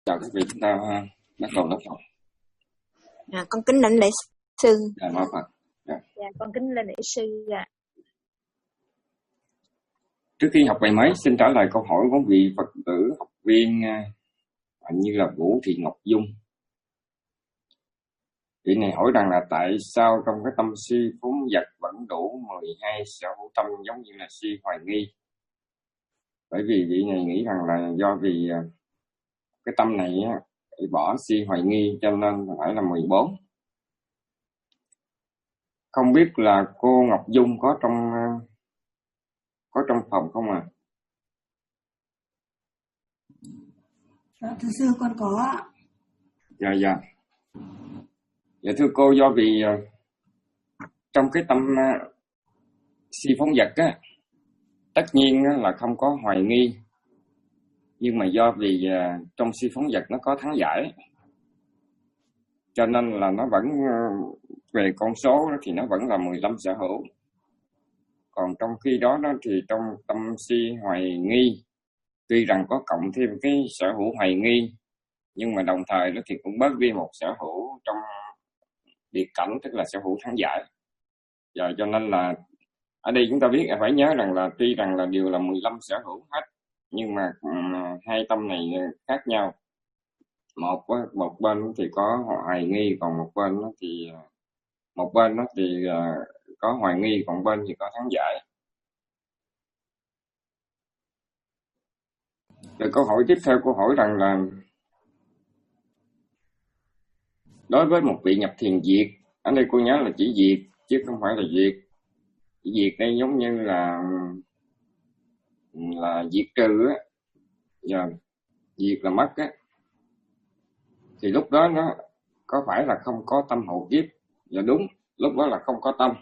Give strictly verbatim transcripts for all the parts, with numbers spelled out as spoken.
Chào các vị, chúng ta bắt đầu lớp học. À, con kính lãnh lễ sư. Dạ, nói Phật. Dạ. Dạ, con kính lãnh lễ sư. Dạ. Trước khi học bài mới, xin trả lời câu hỏi của vị Phật tử học viên hình như là Vũ Thị Ngọc Dung. Vị này hỏi rằng là tại sao trong cái tâm si phóng dật vẫn đủ mười hai sở hữu tâm giống như là si hoài nghi. Bởi vì vị này nghĩ rằng là do vì cái tâm này bỏ si hoài nghi cho nên phải là mười bốn. Không biết là cô Ngọc Dung có trong có trong phòng không à? Dạ, thưa sư con có ạ. Dạ dạ. Dạ thưa cô, do vì uh, trong cái tâm uh, si phóng dật á, tất nhiên uh, là không có hoài nghi, nhưng mà do vì uh, trong si phóng dật nó có thắng giải, cho nên là nó vẫn uh, về con số đó thì nó vẫn là mười lăm sở hữu. Còn trong khi đó đó thì trong tâm si hoài nghi, tuy rằng có cộng thêm cái sở hữu hoài nghi, nhưng mà đồng thời đó thì cũng bớt đi một sở hữu trong biệt cảnh, tức là sở hữu thắng giải. Giờ cho nên là ở đây chúng ta biết phải nhớ rằng là tuy rằng là đều là mười lăm sở hữu hết, nhưng mà um, hai tâm này khác nhau. Một một bên thì có hoài nghi, còn một bên thì một bên thì uh, có hoài nghi, còn bên thì có thắng giải. Rồi câu hỏi tiếp theo, câu hỏi rằng là đối với một vị nhập thiền diệt, ở đây cô nhớ là chỉ diệt chứ không phải là diệt. Chỉ diệt đây giống như là là diệt trừ á, giờ diệt là mất á, thì lúc đó nó có phải là không có tâm hậu kiếp? Dạ đúng, lúc đó là không có tâm.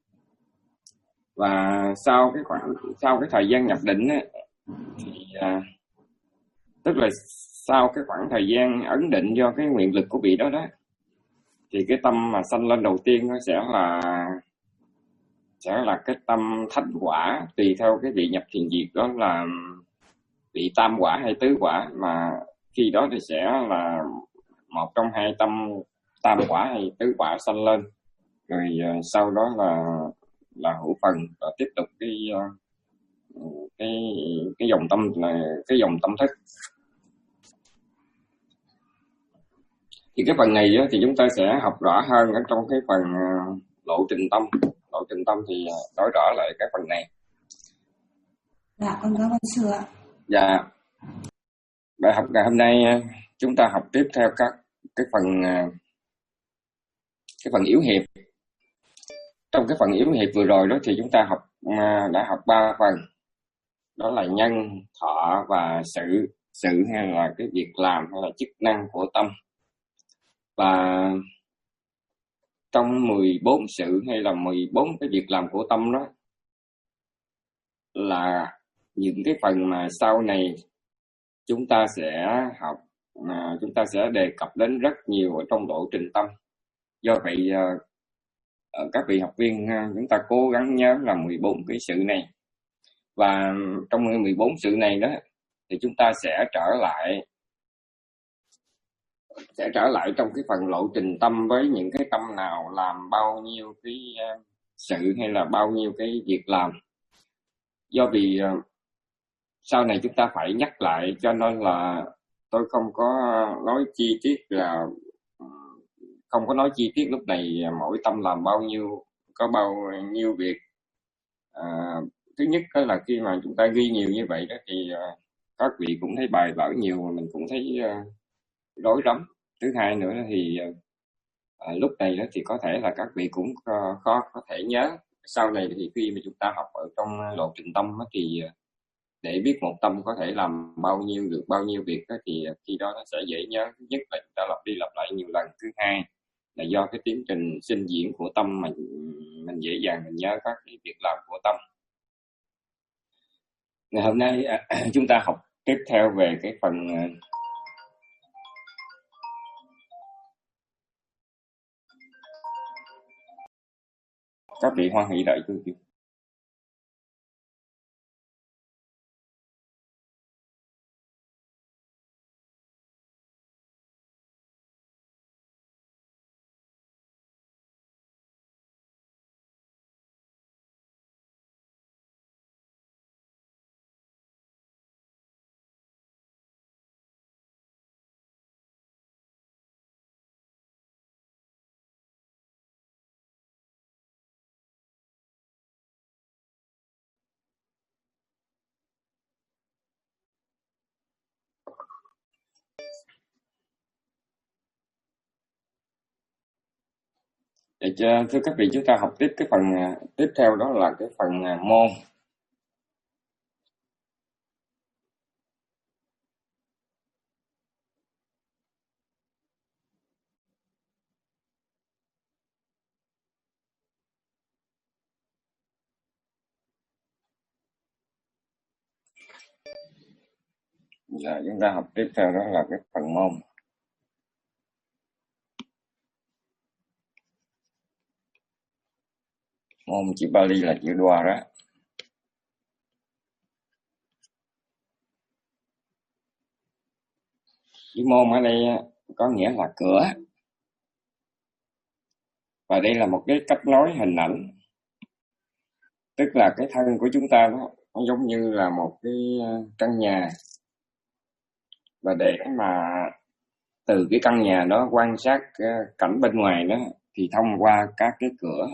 Và sau cái khoảng sau cái thời gian nhập định á, thì à, tức là sau cái khoảng thời gian ấn định do cái nguyện lực của vị đó đó, thì cái tâm mà sanh lên đầu tiên nó sẽ là sẽ là cái tâm thánh quả, tùy theo cái vị nhập thiền diệt đó là vị tam quả hay tứ quả, mà khi đó thì sẽ là một trong hai tâm tam quả hay tứ quả sanh lên, rồi uh, sau đó là là hữu phần và tiếp tục cái uh, cái cái dòng tâm này, cái dòng tâm thức. Thì cái phần này uh, thì chúng ta sẽ học rõ hơn ở trong cái phần uh, lộ trình tâm. Lộ trình tâm thì uh, nói rõ lại cái phần này. Dạ con cảm ơn sư ạ. Dạ. Bài học ngày hôm nay uh, chúng ta học tiếp theo các cái phần uh, cái phần yếu hiệp. Trong cái phần yếu hiệp vừa rồi đó thì chúng ta học đã học ba phần, đó là nhân, thọ và sự. Sự hay là cái việc làm hay là chức năng của tâm. Và trong mười bốn sự hay là mười bốn cái việc làm của tâm đó là những cái phần mà sau này chúng ta sẽ học, mà chúng ta sẽ đề cập đến rất nhiều ở trong lộ trình tâm. Do vậy các vị học viên chúng ta cố gắng nhớ là mười bốn cái sự này. Và trong mười bốn sự này đó thì chúng ta sẽ trở lại sẽ trở lại trong cái phần lộ trình tâm với những cái tâm nào làm bao nhiêu cái sự hay là bao nhiêu cái việc làm. Do vì sau này chúng ta phải nhắc lại, cho nên là tôi không có nói chi tiết, là không có nói chi tiết lúc này mỗi tâm làm bao nhiêu, có bao nhiêu việc. À, thứ nhất là khi mà chúng ta ghi nhiều như vậy đó thì uh, các vị cũng thấy bài vở nhiều mà mình cũng thấy uh, rối rắm. Thứ hai nữa thì uh, lúc này đó thì có thể là các vị cũng uh, khó có thể nhớ. Sau này thì khi mà chúng ta học ở trong lộ trình tâm đó, thì uh, để biết một tâm có thể làm bao nhiêu được bao nhiêu việc đó, thì uh, khi đó nó sẽ dễ nhớ. Thứ nhất là chúng ta lặp đi lặp lại nhiều lần. Thứ hai là do cái tiến trình sinh diễn của tâm mình mình dễ dàng mình nhớ các cái việc làm của tâm. Ngày hôm nay chúng ta học tiếp theo về cái phần các vị hoan hỷ đợi tôi. Vậy chứ, thưa các vị, chúng ta học tiếp cái phần tiếp theo, đó là cái phần môn. Giờ chúng ta học tiếp theo đó là cái phần môn. Môn chữ Bali là chữ Dwara. Chữ môn ở đây có nghĩa là cửa, và đây là một cái cách nói hình ảnh, tức là cái thân của chúng ta đó nó giống như là một cái căn nhà, và để mà từ cái căn nhà đó quan sát cảnh bên ngoài đó thì thông qua các cái cửa.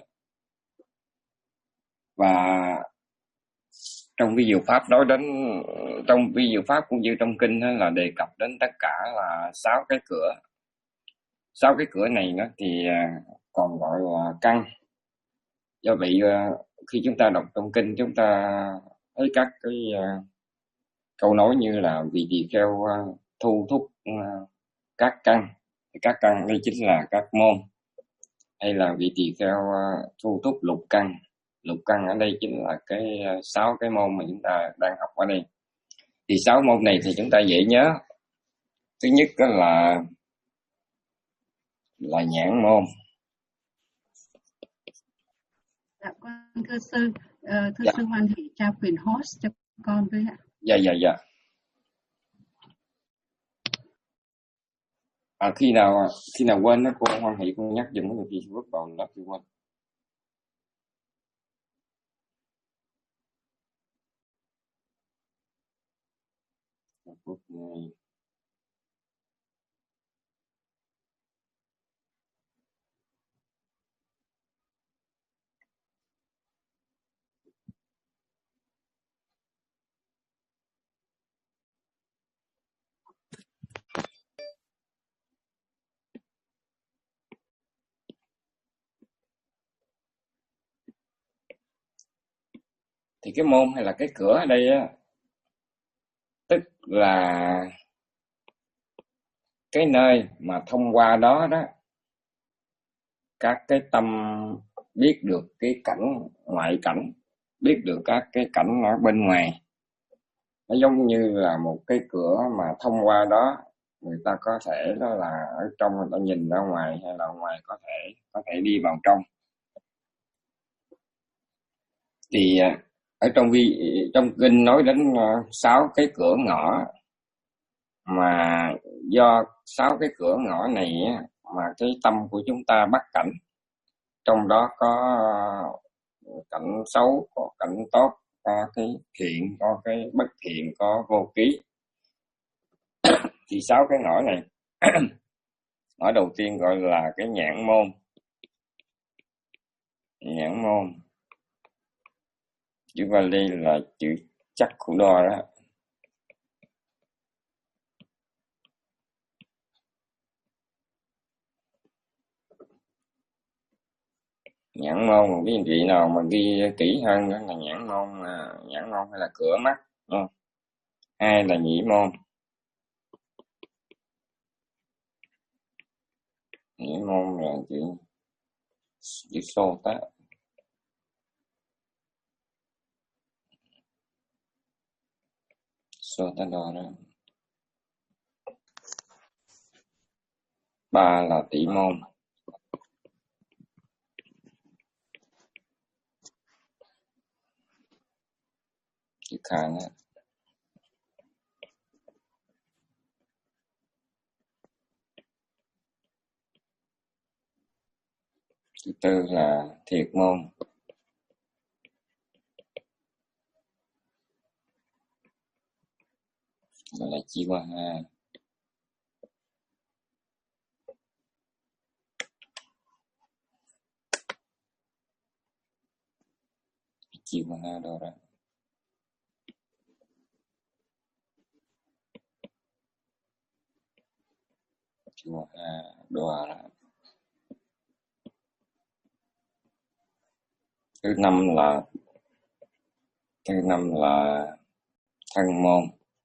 Và trong vi diệu pháp nói đến, trong vi diệu pháp cũng như trong kinh là đề cập đến tất cả là sáu cái cửa. Sáu cái cửa này nó thì còn gọi là căn. Do vậy khi chúng ta đọc trong kinh, chúng ta thấy các cái câu nói như là vì tỳ kheo thu thúc các căn, các căn đây chính là các môn, hay là vị tỳ kheo thu thúc lục căn. Lục căn ở đây chính là cái sáu cái môn mà chúng ta đang học ở đây. Thì sáu môn này thì chúng ta dễ nhớ. Thứ nhất đó là là nhãn môn. Dạ con thưa sư, uh, thưa Dạ. sư hoan hỷ trao quyền host cho con với ạ. Dạ dạ dạ. À, khi nào khi nào quên đó cô hoan hỷ cô nhắc dùm cái gì bước vào đó tôi quên. Phút này. Thì cái môn hay là cái cửa ở đây á, tức là cái nơi mà thông qua đó đó các cái tâm biết được cái cảnh ngoại cảnh, biết được các cái cảnh ở bên ngoài. Nó giống như là một cái cửa mà thông qua đó người ta có thể đó là ở trong người ta nhìn ra ngoài, hay là ngoài có thể có thể đi vào trong. Thì ở trong vi trong kinh nói đến sáu cái cửa ngõ, mà do sáu cái cửa ngõ này mà cái tâm của chúng ta bắt cảnh, trong đó có cảnh xấu, có cảnh tốt, có cái thiện, có cái bất thiện, có vô ký. Thì sáu cái ngõ này ngõ đầu tiên gọi là cái nhãn môn. Nhãn môn chữ Bali là chữ chắc khu đo đó. Nhãn môn, một cái vị nào mà ghi kỹ hơn đó là nhãn môn, nhãn môn hay là cửa mắt. Hai là nhĩ môn. Nhĩ môn là chữ chữ xô tá. Xô tá đo đó. Ba là tỷ môn. Chữ khang á. Thứ tư là thiệt môn. Gọi là chi qua ha. Chi qua ha đâu ra. Chi qua ha đo ra. Thứ năm là thứ năm là thân môn,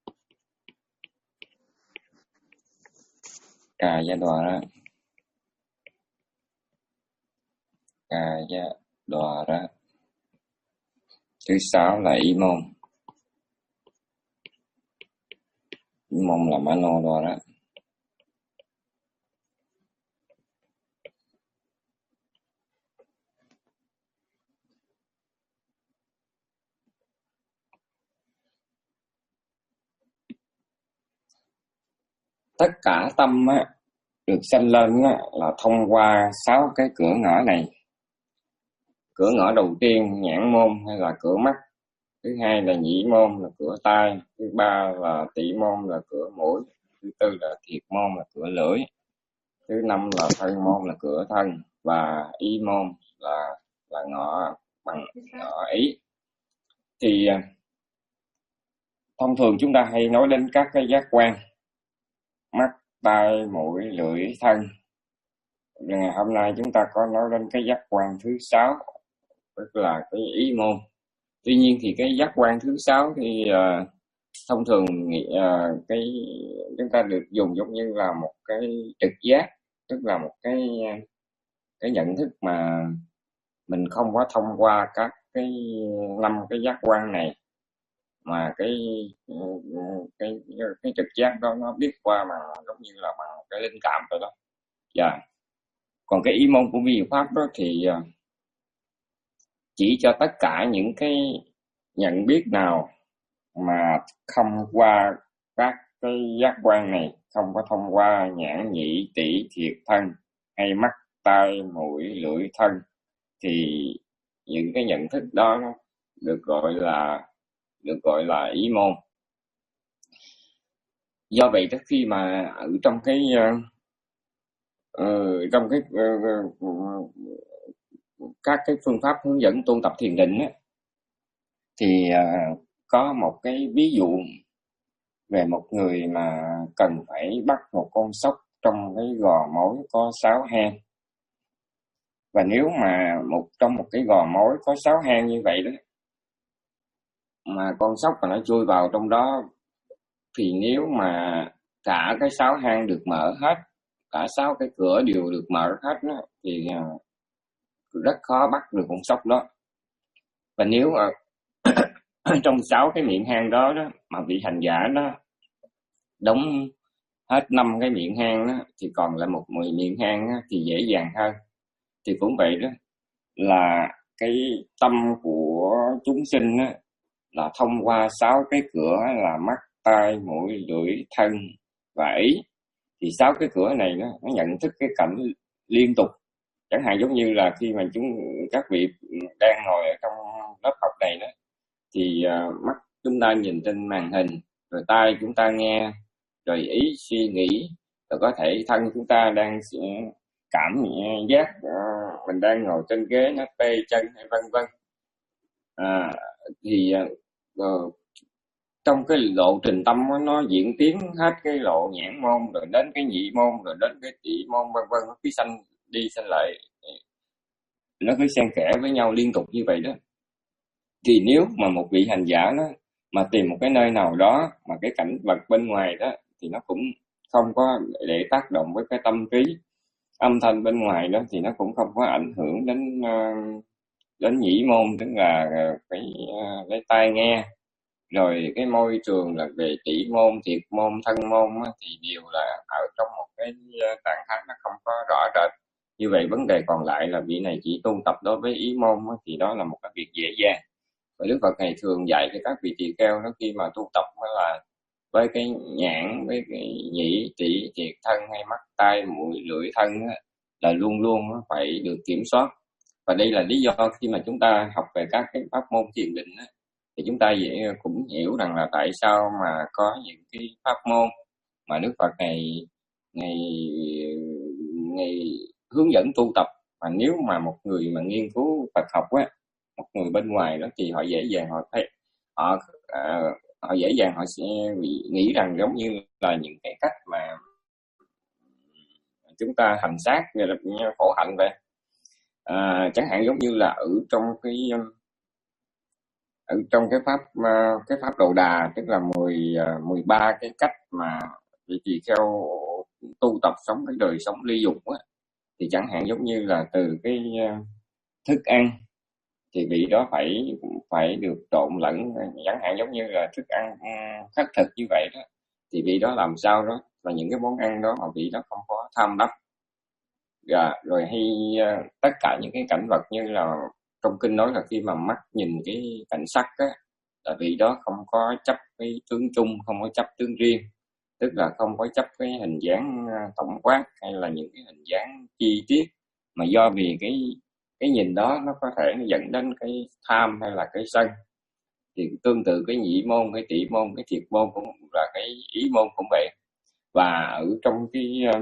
ca gia đọa đó, ca gia đọa đó. Thứ sáu là ý môn, ý môn là mano đọa đó. Tất cả tâm á, được sanh lên á, là thông qua sáu cái cửa ngõ này. Cửa ngõ đầu tiên nhãn môn hay là cửa mắt, thứ hai là nhĩ môn là cửa tai, thứ ba là tỷ môn là cửa mũi, thứ tư là thiệt môn là cửa lưỡi, thứ năm là thân môn là cửa thân, và ý môn là là ngõ bằng ngõ ý. Thì thông thường chúng ta hay nói đến các cái giác quan mắt, tai, mũi, lưỡi, thân. Ngày hôm nay chúng ta có nói đến cái giác quan thứ sáu, tức là cái ý môn. Tuy nhiên thì cái giác quan thứ sáu thì uh, thông thường uh, cái chúng ta được dùng giống như là một cái trực giác, tức là một cái cái nhận thức mà mình không có thông qua các cái năm cái giác quan này, mà cái cái cái, cái trực giác đó nó biết qua bằng giống như là bằng cái linh cảm rồi đó. Dạ. Yeah. Còn cái ý môn của vi diệu pháp đó thì uh, chỉ cho tất cả những cái nhận biết nào mà không qua các cái giác quan này, không có thông qua nhãn, nhĩ, tỷ, thiệt, thân hay mắt, tai, mũi, lưỡi, thân, thì những cái nhận thức đó nó được gọi là được gọi là ý môn. Do vậy trước khi mà ở trong cái uh, trong cái uh, uh, các cái phương pháp hướng dẫn tu tập thiền định á, thì uh, có một cái ví dụ về một người mà cần phải bắt một con sóc trong cái gò mối có sáu hang. Và nếu mà một trong một cái gò mối có sáu hang như vậy đó, mà con sóc mà nó chui vào trong đó, thì nếu mà cả cái sáu hang được mở hết, cả sáu cái cửa đều được mở hết đó, thì rất khó bắt được con sóc đó. Và nếu mà trong sáu cái miệng hang đó, đó mà vị hành giả đó đóng hết năm cái miệng hang đó, thì còn lại một mười miệng hang đó, thì dễ dàng hơn. Thì cũng vậy đó, là cái tâm của chúng sinh đó, là thông qua sáu cái cửa là mắt, tai, mũi, lưỡi, thân và ý. Thì sáu cái cửa này đó, nó nhận thức cái cảnh liên tục. Chẳng hạn giống như là khi mà chúng các vị đang ngồi ở trong lớp học này đó, thì uh, mắt chúng ta nhìn trên màn hình, rồi tai chúng ta nghe, rồi ý suy nghĩ, rồi có thể thân chúng ta đang cảm giác uh, mình đang ngồi trên ghế nó tê chân hay vân vân. À, thì uh, trong cái lộ trình tâm đó, nó diễn tiến hết cái lộ nhãn môn, rồi đến cái nhị môn, rồi đến cái tỷ môn vân vân, nó cứ sanh đi sanh lại, nó cứ xen kẽ với nhau liên tục như vậy đó. Thì nếu mà một vị hành giả đó mà tìm một cái nơi nào đó mà cái cảnh vật bên ngoài đó thì nó cũng không có để tác động với cái tâm trí, âm thanh bên ngoài đó thì nó cũng không có ảnh hưởng đến đến nhĩ môn, tức là cái cái tai nghe, rồi cái môi trường là về tỷ môn, thiệt môn, thân môn thì đều là ở trong một cái trạng thái nó không có rõ rệt. Như vậy vấn đề còn lại là vị này chỉ tu tập đối với ý môn thì đó là một cái việc dễ dàng. Và Đức Phật này thường dạy cho các vị tỳ kheo đó, khi mà tu tập là với cái nhãn, với cái nhĩ, tỷ, thiệt, thân hay mắt, tai, mũi, lưỡi, thân là luôn luôn phải được kiểm soát. Và đây là lý do khi mà chúng ta học về các cái pháp môn thiền định thì chúng ta dễ cũng hiểu rằng là tại sao mà có những cái pháp môn mà Đức Phật này ngày ngày hướng dẫn tu tập. Mà nếu mà một người mà nghiên cứu Phật học á, một người bên ngoài đó thì họ dễ dàng họ thấy họ à, họ dễ dàng họ sẽ nghĩ rằng giống như là những cái cách mà chúng ta hành xác như là khổ hạnh vậy. À, chẳng hạn giống như là ở trong cái ở trong cái pháp cái pháp Đồ Đà, tức là mười mười ba cái cách mà vị tỳ kheo tu tập sống cái đời sống ly dục á, thì chẳng hạn giống như là từ cái thức ăn thì vị đó phải phải được trộn lẫn, chẳng hạn giống như là thức ăn khắc thực như vậy đó, thì vị đó làm sao đó là những cái món ăn đó mà vị đó không có tham đắm. Dạ, rồi hay uh, tất cả những cái cảnh vật như là trong kinh nói là khi mà mắt nhìn cái cảnh sắc á, là vị đó không có chấp cái tướng chung, không có chấp tướng riêng, tức là không có chấp cái hình dáng tổng quát hay là những cái hình dáng chi tiết, mà do vì cái cái nhìn đó nó có thể nó dẫn đến cái tham hay là cái sân. Thì tương tự cái nhị môn, cái tỷ môn, cái thiệt môn cũng là cái ý môn cũng vậy. Và ở trong cái uh,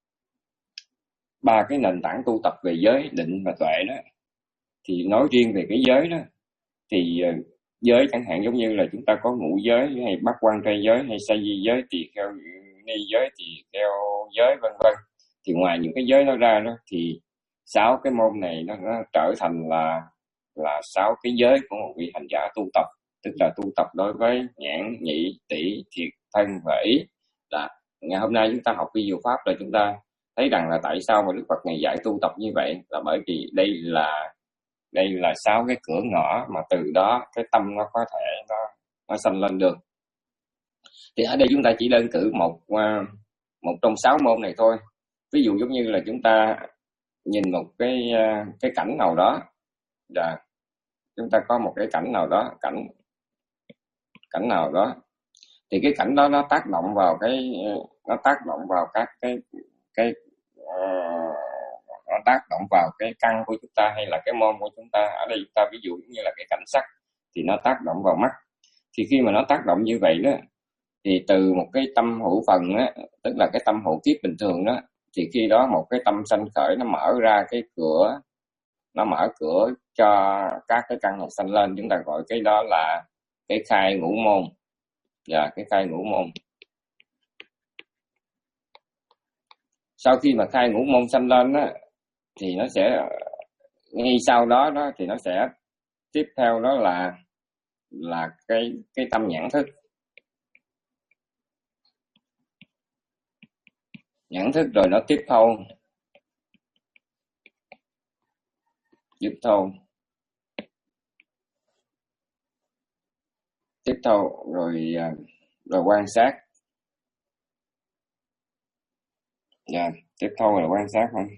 ba cái nền tảng tu tập về giới, định và tuệ đó, thì nói riêng về cái giới đó, thì uh, giới chẳng hạn giống như là chúng ta có ngũ giới hay bát quan trai giới hay sa di giới, tỳ kheo ni giới, tỳ kheo giới, vân vân. Thì ngoài những cái giới đó ra đó, thì sáu cái môn này nó, nó trở thành là là sáu cái giới của một vị hành giả tu tập, tức là tu tập đối với nhãn, nhĩ, tỷ, thiệt, thân và ý. Là ngày hôm nay chúng ta học vi diệu pháp là chúng ta thấy rằng là tại sao mà Đức Phật ngày dạy tu tập như vậy, là bởi vì đây là đây là sáu cái cửa ngõ mà từ đó cái tâm nó có thể nó nó sanh lên được. Thì ở đây chúng ta chỉ đơn cử một một trong sáu môn này thôi. Ví dụ giống như là chúng ta nhìn một cái cái cảnh nào đó, và chúng ta có một cái cảnh nào đó, cảnh cảnh nào đó, thì cái cảnh đó nó tác động vào cái nó tác động vào các cái cái uh, nó tác động vào cái căn của chúng ta hay là cái môn của chúng ta. Ở đây chúng ta ví dụ như là cái cảnh sắc thì nó tác động vào mắt. Thì khi mà nó tác động như vậy đó, thì từ một cái tâm hữu phần á, tức là cái tâm hữu kiếp bình thường đó, thì khi đó một cái tâm sanh khởi nó mở ra cái cửa, nó mở cửa cho các cái căn này sanh lên. Chúng ta gọi cái đó là cái khai ngũ môn. Dạ, cái khai ngũ môn. Sau khi mà khai ngũ môn sanh lên đó, thì nó sẽ ngay sau đó đó thì nó sẽ tiếp theo đó là là cái cái tâm nhãn thức. Nhãn thức rồi nó tiếp thâu. Tiếp thâu. Tiếp thâu rồi rồi quan sát. Dạ, tiếp thâu là quan sát không?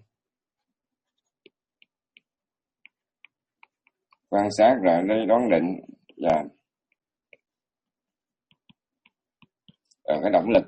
Quan sát rồi lấy đoán định. Dạ. Rồi cái động lực.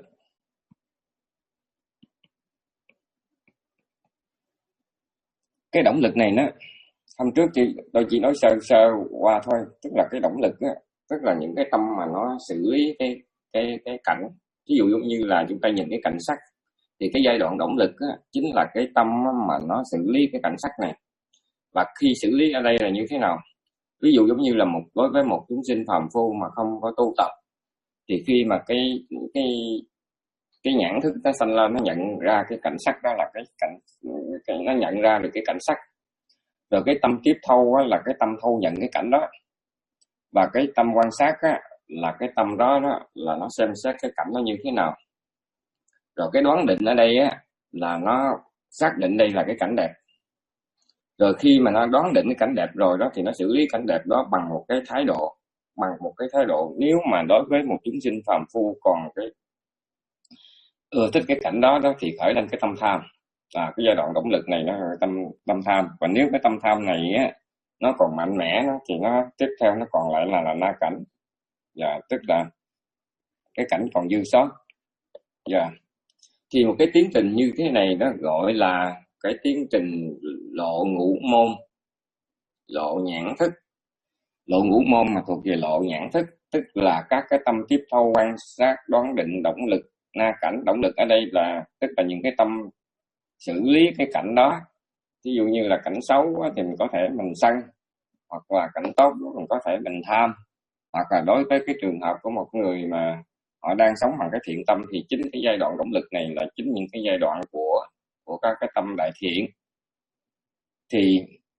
Cái động lực này nó hôm trước chị tôi chỉ nói sơ sơ qua thôi, tức là cái động lực đó, tức là những cái tâm mà nó xử lý cái cái cái cảnh. Ví dụ như là chúng ta nhìn cái cảnh sắc, thì cái giai đoạn động lực đó, chính là cái tâm mà nó xử lý cái cảnh sắc này. Và khi xử lý ở đây là như thế nào? Ví dụ giống như là một đối với một chúng sinh phàm phu mà không có tu tập, thì khi mà cái cái cái nhãn thức nó sanh lên, nó nhận ra cái cảnh sắc đó là cái cảnh cái, nó nhận ra được cái cảnh sắc. Rồi cái tâm tiếp thâu á, là cái tâm thâu nhận cái cảnh đó. Và cái tâm quan sát á, là cái tâm đó, đó là nó xem xét cái cảnh nó như thế nào. Rồi cái đoán định ở đây á, là nó xác định đây là cái cảnh đẹp. Rồi khi mà nó đoán định cái cảnh đẹp rồi đó, thì nó xử lý cảnh đẹp đó bằng một cái thái độ, bằng một cái thái độ nếu mà đối với một chúng sinh phàm phu còn cái ưa thích cái cảnh đó đó, thì khởi lên cái tâm tham. À, cái giai đoạn động lực này nó là tâm tâm tham. Và nếu cái tâm tham này á, nó còn mạnh mẽ đó, thì nó tiếp theo nó còn lại là là na cảnh. Dạ, tức là cái cảnh còn dư sót. Dạ. Thì một cái tiến trình như thế này nó gọi là cái tiến trình lộ ngũ môn, lộ nhãn thức. Lộ ngũ môn mà thuộc về lộ nhãn thức, tức là các cái tâm tiếp thâu, quan sát, đoán định, động lực, na cảnh. Động lực ở đây là tức là những cái tâm xử lý cái cảnh đó. Ví dụ như là cảnh xấu thì mình có thể mình sân, hoặc là cảnh tốt mình có thể mình tham, hoặc là đối với cái trường hợp của một người mà họ đang sống bằng cái thiện tâm, thì chính cái giai đoạn động lực này là chính những cái giai đoạn của của các cái tâm đại thiện. Thì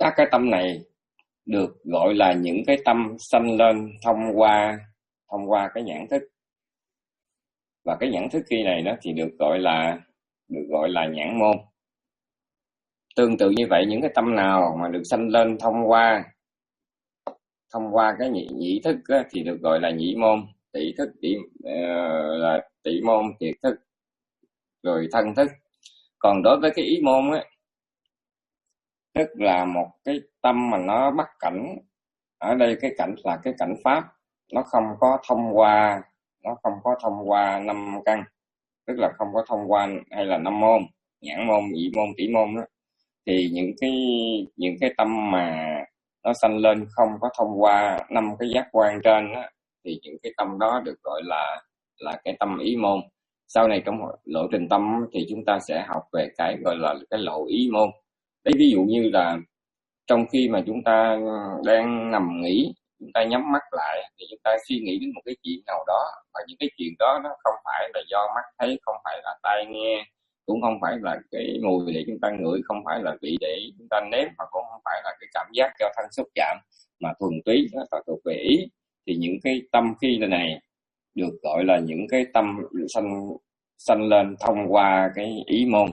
Các cái tâm này được gọi là những cái tâm sanh lên thông qua thông qua cái nhãn thức, và cái nhãn thức kia này nó thì được gọi là được gọi là nhãn môn. Tương tự như vậy, những cái tâm nào mà được sanh lên thông qua thông qua cái nhị, nhĩ thức á, thì được gọi là nhĩ môn, tỷ thức, tỷ uh, là tỷ môn, tiệt thức, rồi thân thức. Còn đối với cái ý môn á, tức là một cái tâm mà nó bắt cảnh, ở đây cái cảnh là cái cảnh pháp, nó không có thông qua nó không có thông qua năm căn, tức là không có thông qua hay là năm môn, nhãn môn, nhĩ môn, tỷ môn đó, thì những cái những cái tâm mà nó sanh lên không có thông qua năm cái giác quan trên đó, thì những cái tâm đó được gọi là là cái tâm ý môn. Sau này trong lộ trình tâm thì chúng ta sẽ học về cái gọi là cái lộ ý môn. Đấy, ví dụ như là trong khi mà chúng ta đang nằm nghỉ, chúng ta nhắm mắt lại thì chúng ta suy nghĩ đến một cái chuyện nào đó, và những cái chuyện đó nó không phải là do mắt thấy, không phải là tai nghe, cũng không phải là cái mùi để chúng ta ngửi, không phải là vị để chúng ta nếm, và cũng không phải là cái cảm giác do thân xúc chạm, mà thuần túy nó là thuộc về ý. Thì những cái tâm khi này được gọi là những cái tâm sanh sanh lên thông qua cái ý môn.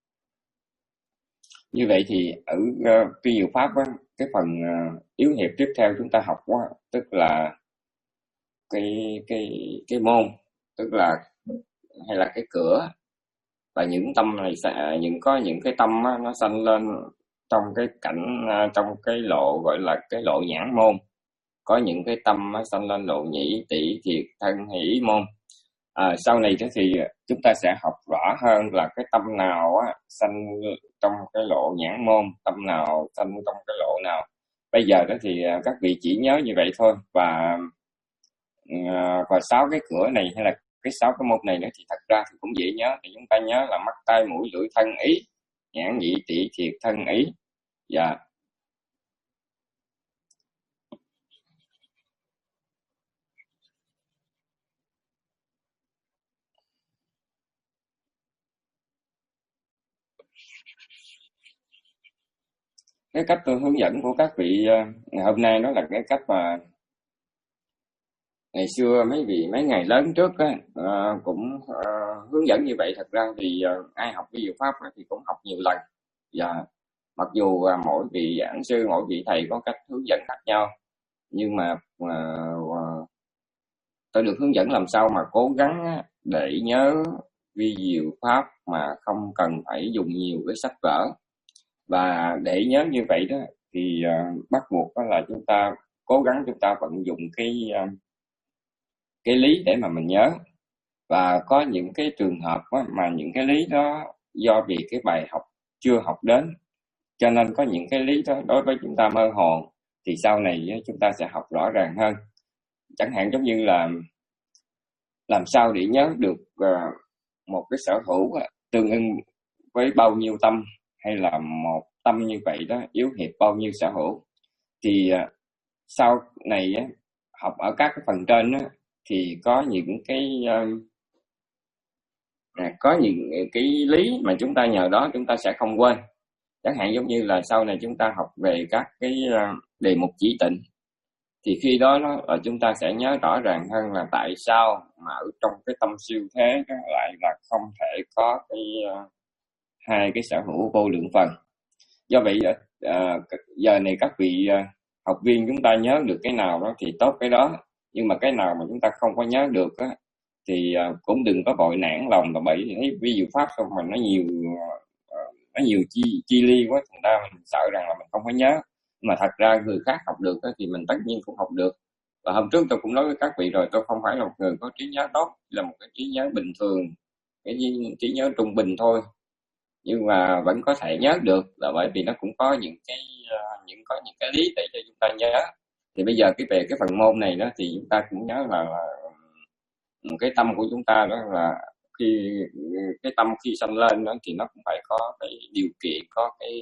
Như vậy thì ở uh, Phi Diệu Pháp á, cái phần uh, yếu hiệp tiếp theo chúng ta học á, tức là cái cái cái môn, tức là hay là cái cửa. Và những tâm này sẽ những có những cái tâm á, nó sanh lên trong cái cảnh uh, trong cái lộ gọi là cái lộ nhãn môn. Có những cái tâm nó sanh lên lộ nhĩ, tỷ, thiệt, thân, hay ý môn. À, sau này thì chúng ta sẽ học rõ hơn là cái tâm nào á, sanh trong cái lộ nhãn môn, tâm nào sanh trong cái lộ nào. Bây giờ đó thì các vị chỉ nhớ như vậy thôi. Và và sáu cái cửa này hay là cái sáu cái môn này nữa thì thật ra thì cũng dễ nhớ. Thì chúng ta nhớ là mắt, tai, mũi, lưỡi, thân, ý, nhãn, nhĩ, tỷ, thiệt, thân, ý. Dạ. Cái cách tôi hướng dẫn của các vị ngày hôm nay đó là cái cách mà ngày xưa mấy vị mấy ngày lớn trước á, uh, cũng uh, hướng dẫn như vậy. Thật ra thì uh, ai học Phi Diệu Pháp thì cũng học nhiều lần, và mặc dù uh, mỗi vị giảng sư, mỗi vị thầy có cách hướng dẫn khác nhau, nhưng mà uh, uh, tôi được hướng dẫn làm sao mà cố gắng uh, để nhớ Phi Diệu Pháp mà không cần phải dùng nhiều cái sách vở. Và để nhớ như vậy đó thì uh, bắt buộc đó là chúng ta cố gắng chúng ta vận dụng cái uh, cái lý để mà mình nhớ. Và có những cái trường hợp đó, mà những cái lý đó do vì cái bài học chưa học đến, cho nên có những cái lý đó đối với chúng ta mơ hồ, thì sau này chúng ta sẽ học rõ ràng hơn. Chẳng hạn giống như là làm sao để nhớ được uh, một cái sở hữu uh, tương ưng với bao nhiêu tâm, hay là một tâm như vậy đó yếu hiệp bao nhiêu sở hữu. Thì uh, sau này uh, học ở các cái phần trên uh, thì có những cái uh, à, có những cái lý mà chúng ta nhờ đó chúng ta sẽ không quên. Chẳng hạn giống như là sau này chúng ta học về các cái uh, đề mục chỉ tịnh, thì khi đó nó là chúng ta sẽ nhớ rõ ràng hơn là tại sao mà ở trong cái tâm siêu thế đó lại là không thể có cái uh, hai cái sở hữu vô lượng phần. Do vậy uh, giờ này các vị uh, học viên chúng ta nhớ được cái nào đó thì tốt cái đó, nhưng mà cái nào mà chúng ta không có nhớ được á, thì uh, cũng đừng có vội nản lòng, là bởi thấy Ví Diệu Pháp không mà nó nhiều uh, nó nhiều chi chi ly quá, thành ra mình sợ rằng là mình không có nhớ. Mà thật ra người khác học được á, thì mình tất nhiên cũng học được. Và hôm trước tôi cũng nói với các vị rồi, tôi không phải là một người có trí nhớ tốt, là một cái trí nhớ bình thường, cái trí nhớ trung bình thôi, nhưng mà vẫn có thể nhớ được, là bởi vì nó cũng có những cái uh, những có những cái lý để cho chúng ta nhớ. Thì bây giờ cái về cái phần môn này đó thì chúng ta cũng nhớ là, là cái tâm của chúng ta đó là khi cái tâm khi sanh lên đó thì nó cũng phải có cái điều kiện, có cái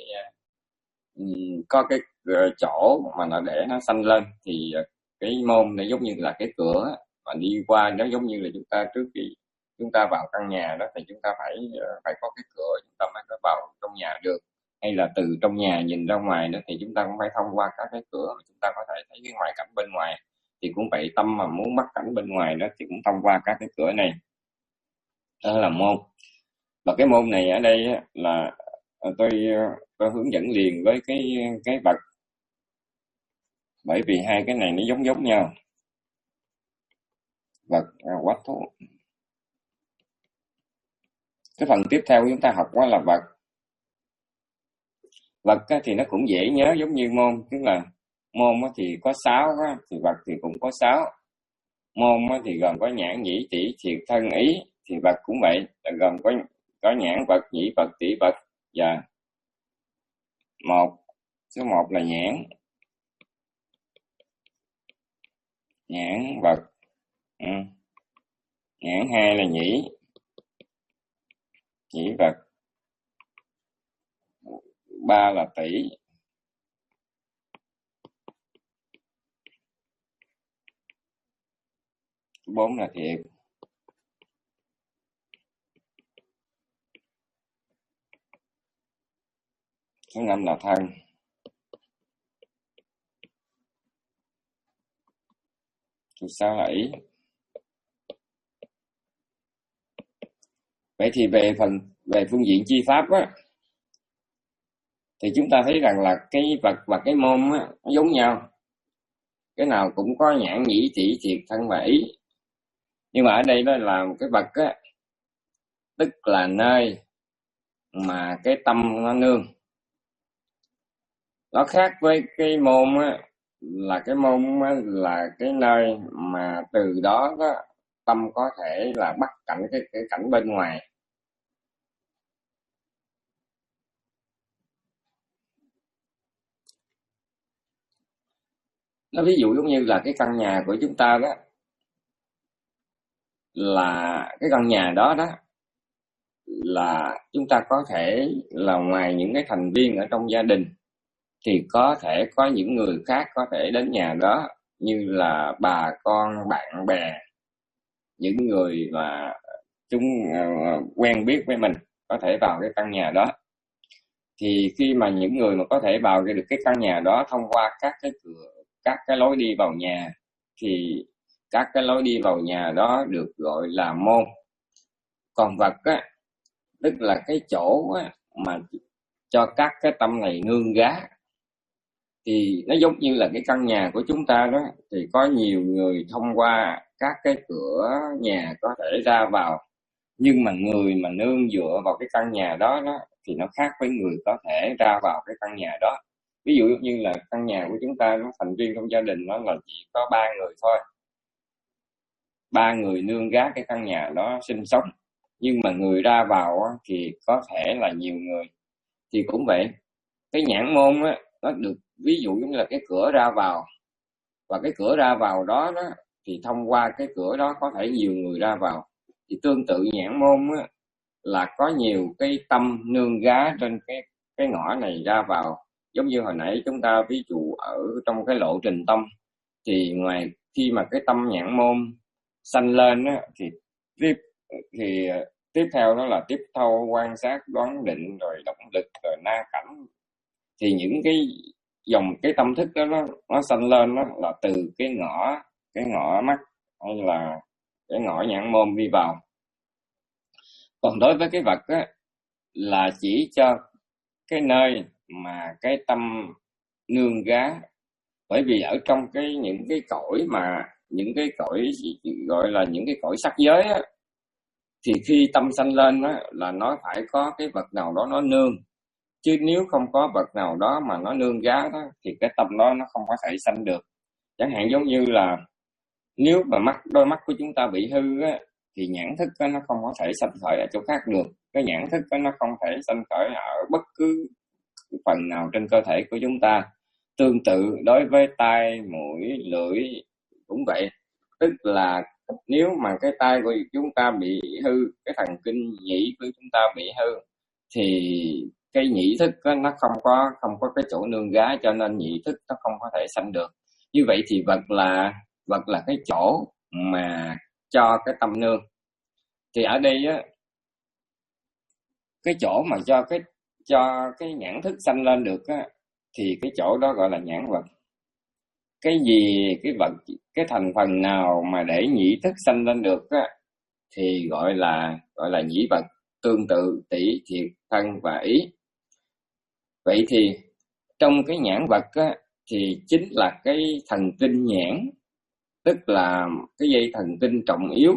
có cái chỗ mà nó để nó sanh lên. Thì cái môn này giống như là cái cửa mà đi qua, nó giống như là chúng ta trước khi chúng ta vào căn nhà đó thì chúng ta phải phải có cái cửa chúng ta mới có vào trong nhà được. hay là từ trong nhà nhìn ra ngoài nữa, thì chúng ta cũng phải thông qua các cái cửa mà chúng ta có thể thấy cái ngoại cảnh bên ngoài. Thì cũng vậy, tâm mà muốn bắt cảnh bên ngoài đó thì cũng thông qua các cái cửa này, đó là môn. Và cái môn này ở đây là tôi tôi hướng dẫn liền với cái cái bậc, bởi vì hai cái này nó giống giống nhau. Bậc quách thú. Cái phần tiếp theo chúng ta học đó là bậc. Bậc thì nó cũng dễ nhớ giống như môn, tức là môn thì có sáu, thì bậc thì cũng có sáu. Môn thì gồm có nhãn, nhĩ, tỷ, thiệt, thân, ý, thì bậc cũng vậy, là gồm có có nhãn bậc, nhĩ bậc, tỷ bậc. Và một, số một là nhãn, nhãn bậc. Ừ. Nhãn hai là nhĩ, nhĩ bậc. Ba là tỷ, bốn là thiệt, số năm là thân, số sáu là ý. Vậy thì về phần về phương diện chi pháp á, thì chúng ta thấy rằng là cái bậc và cái môn á, nó giống nhau, cái nào cũng có nhãn, nhĩ, tỷ, thiệt, thân và ý. Nhưng mà ở đây đó là một cái bậc á, tức là nơi mà cái tâm nó nương. Nó khác với cái môn á, là cái môn á, là cái nơi mà từ đó, đó tâm có thể là bắt cảnh cái, cái cảnh bên ngoài. Nó ví dụ giống như là cái căn nhà của chúng ta đó, là cái căn nhà đó đó là chúng ta có thể là ngoài những cái thành viên ở trong gia đình thì có thể có những người khác có thể đến nhà đó, như là bà con, bạn bè, những người mà chúng uh, quen biết với mình có thể vào cái căn nhà đó. Thì khi mà những người mà có thể vào được cái căn nhà đó thông qua các cái cửa, các cái lối đi vào nhà, thì các cái lối đi vào nhà đó được gọi là môn. Còn vật á, tức là cái chỗ á, mà cho các cái tâm này nương gá. Thì nó giống như là cái căn nhà của chúng ta đó, thì có nhiều người thông qua các cái cửa nhà có thể ra vào. Nhưng mà người mà nương dựa vào cái căn nhà đó, đó thì nó khác với người có thể ra vào cái căn nhà đó. Ví dụ như là căn nhà của chúng ta, nó thành viên trong gia đình nó là chỉ có ba người thôi. Ba người nương gác cái căn nhà đó sinh sống. Nhưng mà người ra vào thì có thể là nhiều người. Thì cũng vậy, cái nhãn môn á, nó được ví dụ giống như là cái cửa ra vào. Và cái cửa ra vào đó, đó thì thông qua cái cửa đó có thể nhiều người ra vào. Thì tương tự nhãn môn á, là có nhiều cái tâm nương gá trên cái, cái ngõ này ra vào. Giống như hồi nãy chúng ta ví dụ ở trong cái lộ trình tâm, thì ngoài khi mà cái tâm nhãn môn sanh lên á, thì tiếp thì tiếp theo đó là tiếp thâu, quan sát, đoán định, rồi động lực, rồi na cảnh. Thì những cái dòng cái tâm thức đó nó, nó sanh lên đó là từ cái ngõ cái ngõ mắt hay là cái ngõ nhãn môn đi vào. Còn đối với cái vật á, là chỉ cho cái nơi mà cái tâm nương gá. Bởi vì ở trong cái những cái cõi mà những cái cõi gọi là những cái cõi sắc giới á, thì khi tâm sanh lên á, là nó phải có cái vật nào đó nó nương. Chứ nếu không có vật nào đó mà nó nương gá đó, thì cái tâm đó nó không có thể sanh được. Chẳng hạn giống như là nếu mà mắt đôi mắt của chúng ta bị hư á, thì nhãn thức đó, nó không có thể sanh khởi ở chỗ khác được. Cái nhãn thức đó, nó không thể sanh khởi ở bất cứ phần nào trên cơ thể của chúng ta. Tương tự đối với tai, mũi, lưỡi cũng vậy. Tức là nếu mà cái tai của chúng ta bị hư, cái thần kinh nhĩ của chúng ta bị hư, thì cái nhĩ thức đó, nó không có không có cái chỗ nương gá, cho nên nhĩ thức nó không có thể sanh được. Như vậy thì vật là vật là cái chỗ mà cho cái tâm nương. Thì ở đây á, cái chỗ mà cho cái cho cái nhãn thức sanh lên được á, thì cái chỗ đó gọi là nhãn vật. Cái gì, cái vật, cái thành phần nào mà để nhĩ thức sanh lên được á, thì gọi là gọi là nhĩ vật, tương tự, tỷ, thiệt, thân và ý. Vậy thì trong cái nhãn vật á, thì chính là cái thần kinh nhãn, tức là cái dây thần kinh trọng yếu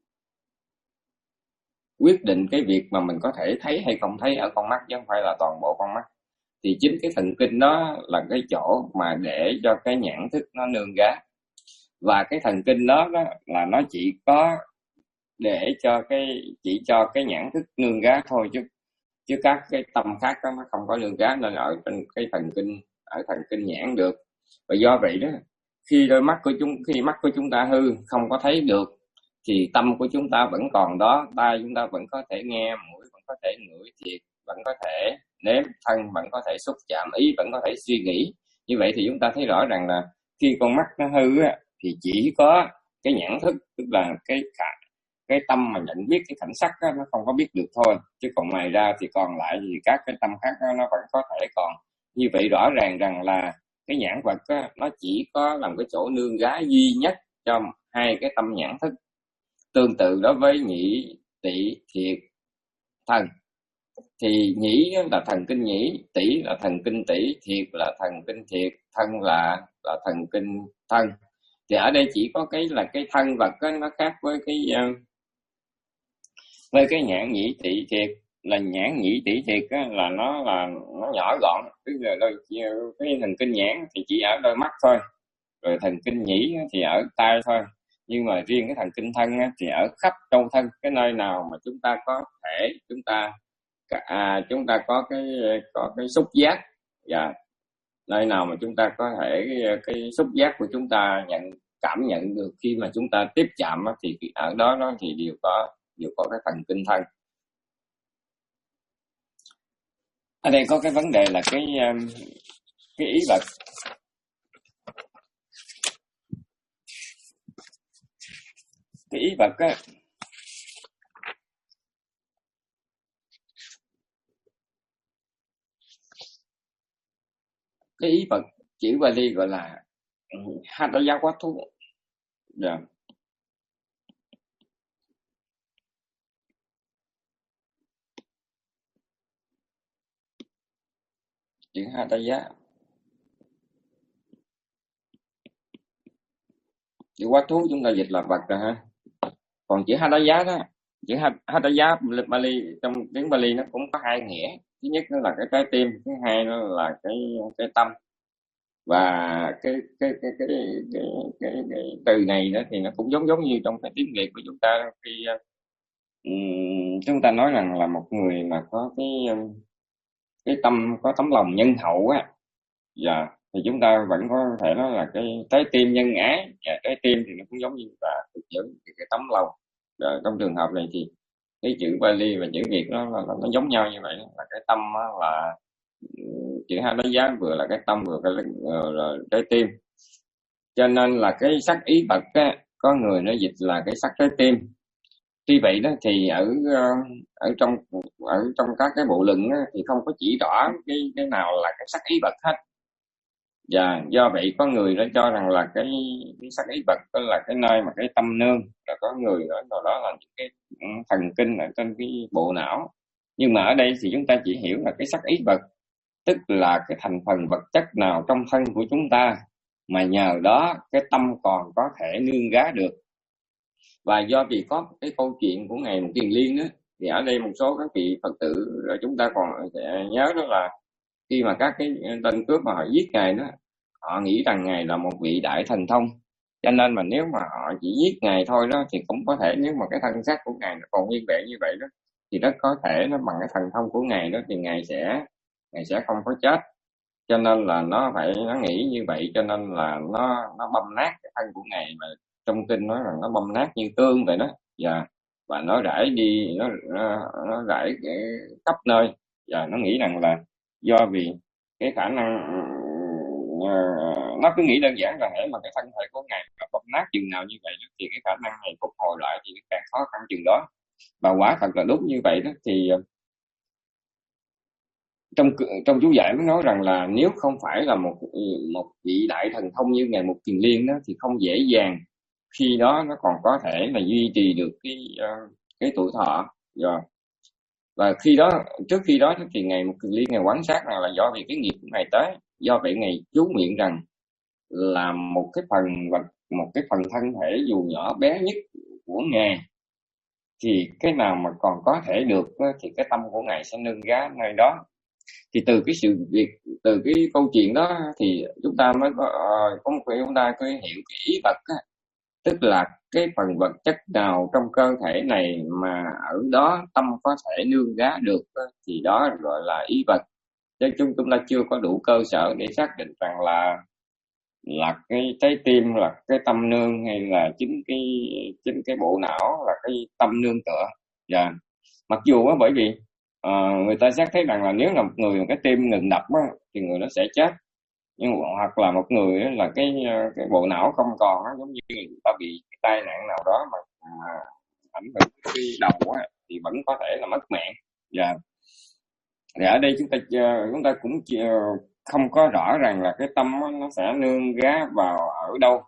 quyết định cái việc mà mình có thể thấy hay không thấy ở con mắt, chứ không phải là toàn bộ con mắt. Thì chính cái thần kinh đó là cái chỗ mà để cho cái nhãn thức nó nương gá. Và cái thần kinh đó, đó là nó chỉ có để cho cái chỉ cho cái nhãn thức nương gá thôi, chứ chứ các cái tâm khác đó nó không có nương gá, nên ở trên cái thần kinh, ở thần kinh nhãn được. Và do vậy đó, khi đôi mắt của chúng khi mắt của chúng ta hư không có thấy được, thì tâm của chúng ta vẫn còn đó, tai chúng ta vẫn có thể nghe, mũi vẫn có thể ngửi thiệt, vẫn có thể nếm, thân vẫn có thể xúc chạm, ý vẫn có thể suy nghĩ. Như vậy thì chúng ta thấy rõ rằng là khi con mắt nó hư á, thì chỉ có cái nhãn thức, tức là cái cái tâm mà nhận biết cái cảnh sắc á, nó không có biết được thôi, chứ còn ngoài ra thì còn lại thì các cái tâm khác đó, nó vẫn có thể còn. Như vậy rõ ràng rằng là cái nhãn vật á, nó chỉ có làm cái chỗ nương gá duy nhất cho hai cái tâm nhãn thức. Tương tự đối với nhĩ, tỷ, thiệt, thân, thì nhĩ là thần kinh nhĩ, tỷ là thần kinh tỷ, thiệt là thần kinh thiệt, thân là là thần kinh thân. Thì ở đây chỉ có cái là cái thân vật á, nó khác với cái với cái nhãn nhĩ tỷ thiệt. Là nhãn nhĩ tỷ thiệt á, là nó là nó nhỏ gọn, tức là đôi cái thần kinh nhãn thì chỉ ở đôi mắt thôi, rồi thần kinh nhĩ thì ở tai thôi. Nhưng mà riêng cái thần kinh thân á, thì ở khắp trong thân, cái nơi nào mà chúng ta có thể chúng ta à, chúng ta có cái có cái xúc giác, và nơi nào mà chúng ta có thể cái xúc giác của chúng ta nhận cảm nhận được khi mà chúng ta tiếp chạm á, thì ở đó nó thì đều có đều có cái thần kinh thân. Ở đây có cái vấn đề là cái cái ý vật. Cái ý vật á, cái ý vật chữ Bali gọi là Hadaya Watu. Yeah. Chữ Hadaya, chữ Watu chúng ta dịch là vật rồi ha. Còn chữ Hadaya đó, chữ Hadaya Bali trong tiếng Bali nó cũng có hai nghĩa. Thứ nhất nó là cái trái tim, thứ hai nó là cái cái tâm. Và cái cái cái cái cái, cái, cái, cái từ này đó thì nó cũng giống giống như trong cái tiếng Việt của chúng ta, khi um, chúng ta nói rằng là một người mà có cái cái tâm, có tấm lòng nhân hậu á, dạ, thì chúng ta vẫn có thể nói là cái trái tim nhân ái. Dạ, trái tim thì nó cũng giống như là thực dưỡng cái, cái tấm lòng. Dạ, trong trường hợp này thì cái chữ Bali và chữ Việt nó là, nó giống nhau như vậy, là cái tâm là chữ Hadaya vừa là cái tâm vừa cái uh, là trái tim. Cho nên là cái sắc ý vật á, có người nó dịch là cái sắc trái tim. Tuy vậy đó thì ở ở trong ở trong các cái bộ luận á, thì không có chỉ rõ cái cái nào là cái sắc ý vật hết. Và do vậy có người nó cho rằng là cái, cái sắc ý vật đó là cái nơi mà cái tâm nương, và có người nói đó, đó là những cái thần kinh ở trên cái bộ não. Nhưng mà ở đây thì chúng ta chỉ hiểu là cái sắc ý vật, tức là cái thành phần vật chất nào trong thân của chúng ta mà nhờ đó cái tâm còn có thể nương gá được. Và do vì có cái câu chuyện của Ngài Kiền Liên đó, thì ở đây một số các vị Phật tử rồi chúng ta còn sẽ nhớ đó là khi mà các cái tên cướp mà họ giết Ngài đó, họ nghĩ rằng Ngài là một vị đại thần thông, cho nên mà nếu mà họ chỉ giết Ngài thôi đó thì cũng có thể, nếu mà cái thân xác của Ngài nó còn nguyên vẹn như vậy đó, thì rất có thể nó bằng cái thần thông của Ngài đó thì Ngài sẽ Ngài sẽ không có chết. Cho nên là nó phải nó nghĩ như vậy, cho nên là nó nó băm nát cái thân của Ngài, mà trong kinh nói rằng nó băm nát như tương vậy đó. Và và nó rải đi, nó nó, nó rải cái khắp nơi. Và nó nghĩ rằng là do vì cái khả năng uh, nó cứ nghĩ đơn giản là hễ mà cái thân thể của Ngài băm nát chừng nào như vậy thì cái khả năng này phục hồi lại thì càng khó khăn chừng đó. Và quả thật là đúng như vậy đó. Thì trong trong chú giải mới nói rằng là nếu không phải là một một vị đại thần thông như ngài Mục Kiền Liên đó thì không dễ dàng khi đó nó còn có thể là duy trì được cái uh, cái tuổi thọ. Rồi. Và khi đó trước khi đó thì ngài Mục Kiền Liên ngài quán sát rằng là do vì cái nghiệp của ngài tới, do vậy ngài chú nguyện rằng là một cái phần vật một cái phần thân thể dù nhỏ bé nhất của ngài thì cái nào mà còn có thể được thì cái tâm của ngài sẽ nương gá nơi đó. Thì từ cái sự việc từ cái câu chuyện đó thì chúng ta mới có uh, có một cái chúng ta có hiểu cái ý vật á, tức là cái phần vật chất nào trong cơ thể này mà ở đó tâm có thể nương gá được á, thì đó gọi là ý vật. Chứ chúng chúng ta chưa có đủ cơ sở để xác định rằng là là cái trái tim là cái tâm nương hay là chính cái chính cái bộ não là cái tâm nương tựa. Dạ. Mặc dù á, bởi vì uh, người ta xác thấy rằng là nếu là một người cái tim ngừng đập á, thì người nó sẽ chết, nhưng hoặc là một người á, là cái cái bộ não không còn á, giống như người ta bị cái tai nạn nào đó mà uh, ảnh hưởng cái đầu á, thì vẫn có thể là mất mạng. Dạ. Thì ở đây chúng ta chúng ta cũng không có rõ ràng là cái tâm đó, nó sẽ nương gá vào ở đâu.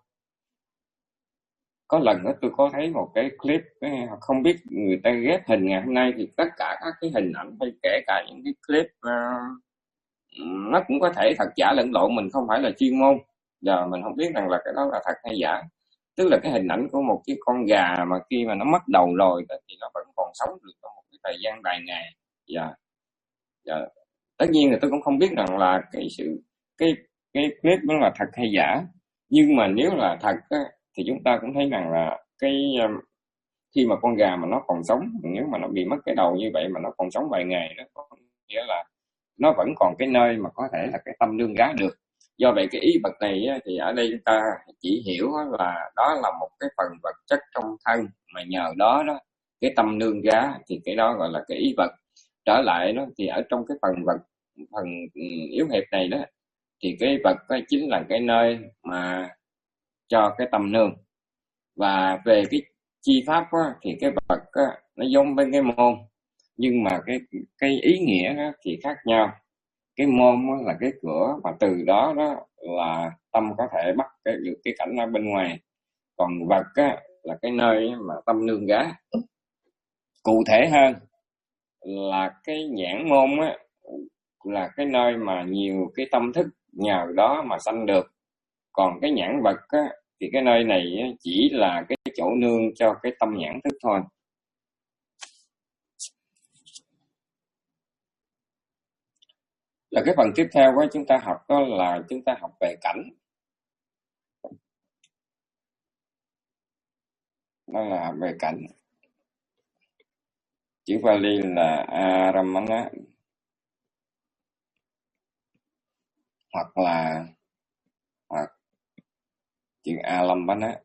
Có lần đó tôi có thấy một cái clip, không biết người ta ghép hình ngày hôm nay thì tất cả các cái hình ảnh hay kể cả những cái clip uh, nó cũng có thể thật giả lẫn lộn, mình không phải là chuyên môn, giờ mình không biết rằng là cái đó là thật hay giả. Tức là cái hình ảnh của một cái con gà mà khi mà nó mất đầu rồi thì nó vẫn còn sống được trong một cái thời gian dài ngày. Dạ. Dạ. Tất nhiên là tôi cũng không biết rằng là cái sự cái cái clip đó là thật hay giả, nhưng mà nếu là thật á, thì chúng ta cũng thấy rằng là cái khi mà con gà mà nó còn sống, nếu mà nó bị mất cái đầu như vậy mà nó còn sống vài ngày, đó có nghĩa là nó vẫn còn cái nơi mà có thể là cái tâm nương gá được. Do vậy cái ý vật này á, thì ở đây chúng ta chỉ hiểu là đó là một cái phần vật chất trong thân mà nhờ đó đó cái tâm nương gá, thì cái đó gọi là cái ý vật. Trở lại đó thì ở trong cái phần vật phần yếu hẹp này đó thì cái vật đó chính là cái nơi mà cho cái tâm nương. Và về cái chi pháp đó, thì cái vật đó, nó giống với cái môn, nhưng mà cái cái ý nghĩa đó thì khác nhau. Cái môn đó là cái cửa mà từ đó đó là tâm có thể bắt cái được cái cảnh ở bên ngoài, còn vật á, là cái nơi mà tâm nương gá. Cụ thể hơn là cái nhãn môn á, là cái nơi mà nhiều cái tâm thức nhờ đó mà sanh được, còn cái nhãn vật á, thì cái nơi này chỉ là cái chỗ nương cho cái tâm nhãn thức thôi. Là cái phần tiếp theo của chúng ta học đó là chúng ta học về cảnh, đó là về cảnh. Chữ Pali là Aramana, hoặc là hoặc chữ Alambana.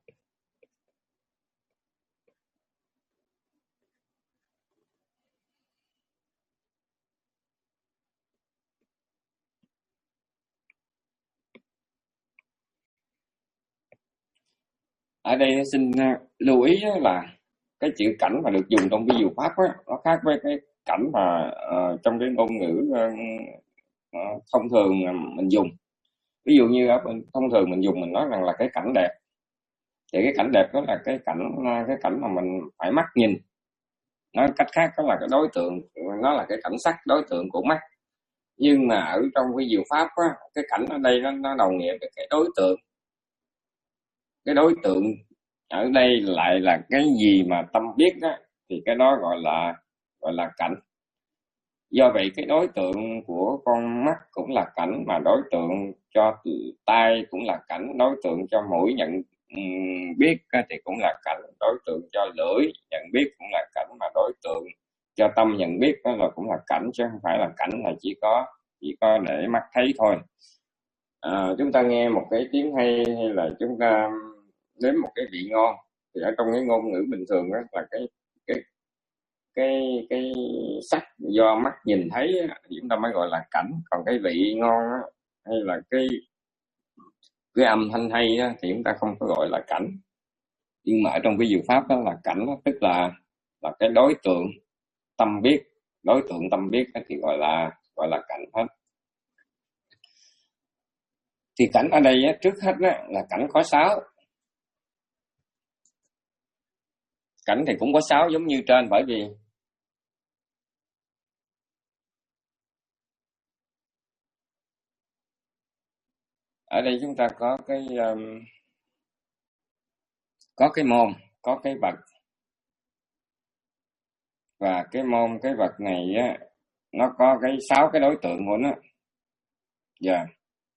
Ở đây xin lưu ý là cái chữ cảnh mà được dùng trong ví dụ pháp á, nó khác với cái cảnh mà uh, trong cái ngôn ngữ uh, uh, thông thường mình dùng. Ví dụ như ở thông thường mình dùng mình nói rằng là cái cảnh đẹp, thì cái cảnh đẹp đó là cái cảnh cái cảnh mà mình phải mắt nhìn. Nói cách khác đó là cái đối tượng, nó là cái cảnh sắc đối tượng của mắt. Nhưng mà ở trong cái diệu pháp á, cái cảnh ở đây nó, nó đồng nghĩa với cái đối tượng. Cái đối tượng ở đây lại là cái gì mà tâm biết đó, thì cái đó gọi là gọi là cảnh. Do vậy cái đối tượng của con mắt cũng là cảnh, mà đối tượng cho tai cũng là cảnh, đối tượng cho mũi nhận um, biết thì cũng là cảnh, đối tượng cho lưỡi nhận biết cũng là cảnh, mà đối tượng cho tâm nhận biết đó là cũng là cảnh, chứ không phải là cảnh là chỉ có chỉ có để mắt thấy thôi. À, chúng ta nghe một cái tiếng hay hay là chúng ta nếm một cái vị ngon, thì ở trong cái ngôn ngữ bình thường đó là cái cái cái cái sắc do mắt nhìn thấy thì chúng ta mới gọi là cảnh, còn cái vị ngon đó, hay là cái cái âm thanh hay đó, thì chúng ta không có gọi là cảnh. Nhưng mà ở trong cái diệu pháp đó là cảnh đó, tức là là cái đối tượng tâm biết, đối tượng tâm biết thì gọi là gọi là cảnh hết. Thì cảnh ở đây á, trước hết á, là cảnh có sáu. Cảnh thì cũng có sáu giống như trên, bởi vì ở đây chúng ta có cái um, có cái môn, có cái vật, và cái môn cái vật này á, nó có cái sáu cái đối tượng của nó. Dạ. Yeah.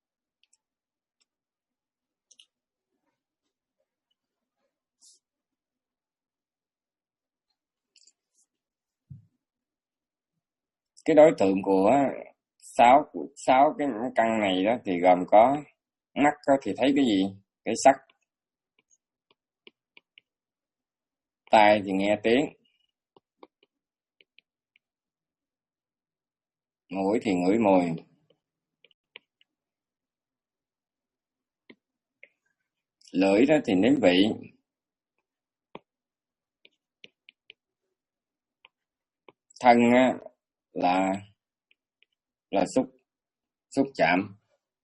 Cái đối tượng của sáu sáu cái căn này đó thì gồm có mắt đó thì thấy cái gì? Cái sắc. Tai thì nghe tiếng. Mũi thì ngửi mùi. Lưỡi đó thì nếm vị. Thân á, là là xúc xúc chạm.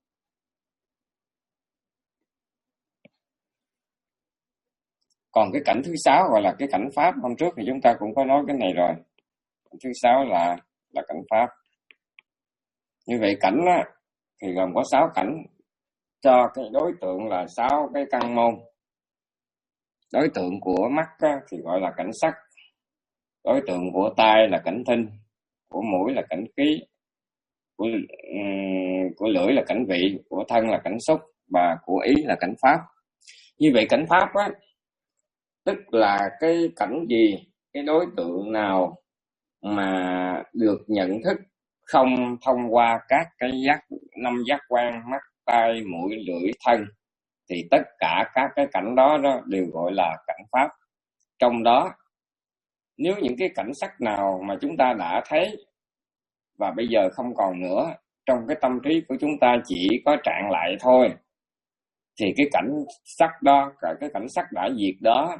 Còn cái cảnh thứ sáu gọi là cái cảnh pháp, hôm trước thì chúng ta cũng có nói cái này rồi. Cảnh thứ sáu là là cảnh pháp. Như vậy cảnh á, thì gồm có sáu cảnh, cho cái đối tượng là sáu cái căn môn. Đối tượng của mắt á, thì gọi là cảnh sắc. Đối tượng của tai là cảnh thinh, của mũi là cảnh khí, của um, của lưỡi là cảnh vị, của thân là cảnh xúc, và của ý là cảnh pháp. Như vậy cảnh pháp á, tức là cái cảnh gì, cái đối tượng nào mà được nhận thức không thông qua các cái giác năm giác quan mắt, tai, mũi, lưỡi, thân, thì tất cả các cái cảnh đó, đó đều gọi là cảnh pháp. Trong đó, nếu những cái cảnh sắc nào mà chúng ta đã thấy và bây giờ không còn nữa, trong cái tâm trí của chúng ta chỉ có trạng lại thôi, thì cái cảnh sắc đó, cái cảnh sắc đã diệt đó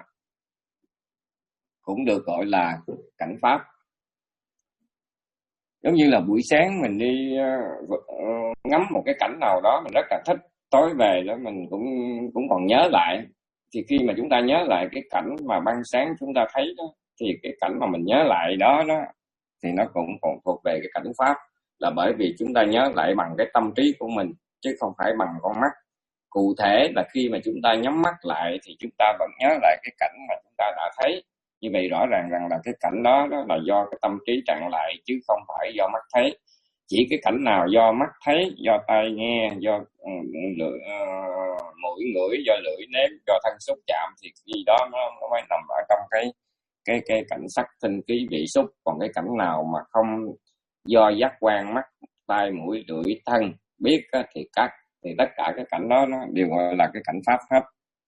cũng được gọi là cảnh pháp. Giống như là buổi sáng mình đi uh, ngắm một cái cảnh nào đó mình rất là thích, tối về đó mình cũng cũng còn nhớ lại, thì khi mà chúng ta nhớ lại cái cảnh mà ban sáng chúng ta thấy đó, thì cái cảnh mà mình nhớ lại đó đó thì nó cũng còn thuộc về cái cảnh pháp, là bởi vì chúng ta nhớ lại bằng cái tâm trí của mình chứ không phải bằng con mắt. Cụ thể là khi mà chúng ta nhắm mắt lại thì chúng ta vẫn nhớ lại cái cảnh mà chúng ta đã thấy. Như vậy rõ ràng rằng là cái cảnh đó, đó là do cái tâm trí trạng lại chứ không phải do mắt thấy. Chỉ cái cảnh nào do mắt thấy, do tai nghe, do uh, lưỡi, uh, mũi ngửi, do lưỡi nếm, do thân xúc chạm thì khi đó nó, nó mới nằm ở trong cái cái cái cảnh sắc thinh khí vị xúc. Còn cái cảnh nào mà không do giác quan mắt, tai, mũi, lưỡi, thân biết á, thì các thì tất cả cái cảnh đó nó đều gọi là cái cảnh pháp hết.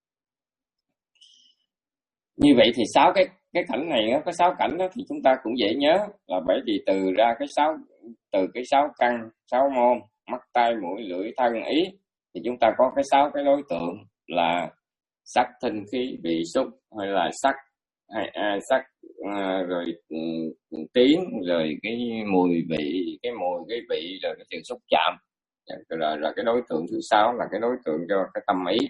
Như vậy thì sáu cái cái cảnh này có sáu cảnh đó thì chúng ta cũng dễ nhớ, là bởi vì từ ra cái sáu từ cái sáu căn, sáu môn mắt, tai, mũi, lưỡi, thân, ý, thì chúng ta có cái sáu cái đối tượng là sắc, thinh, khí, vị, xúc, hay là sắc hay à, sắc à, rồi um, tiếng, rồi cái mùi vị, cái mùi cái vị, rồi cái sự xúc chạm. Rồi, rồi cái đối tượng thứ sáu là cái đối tượng cho cái tâm ý.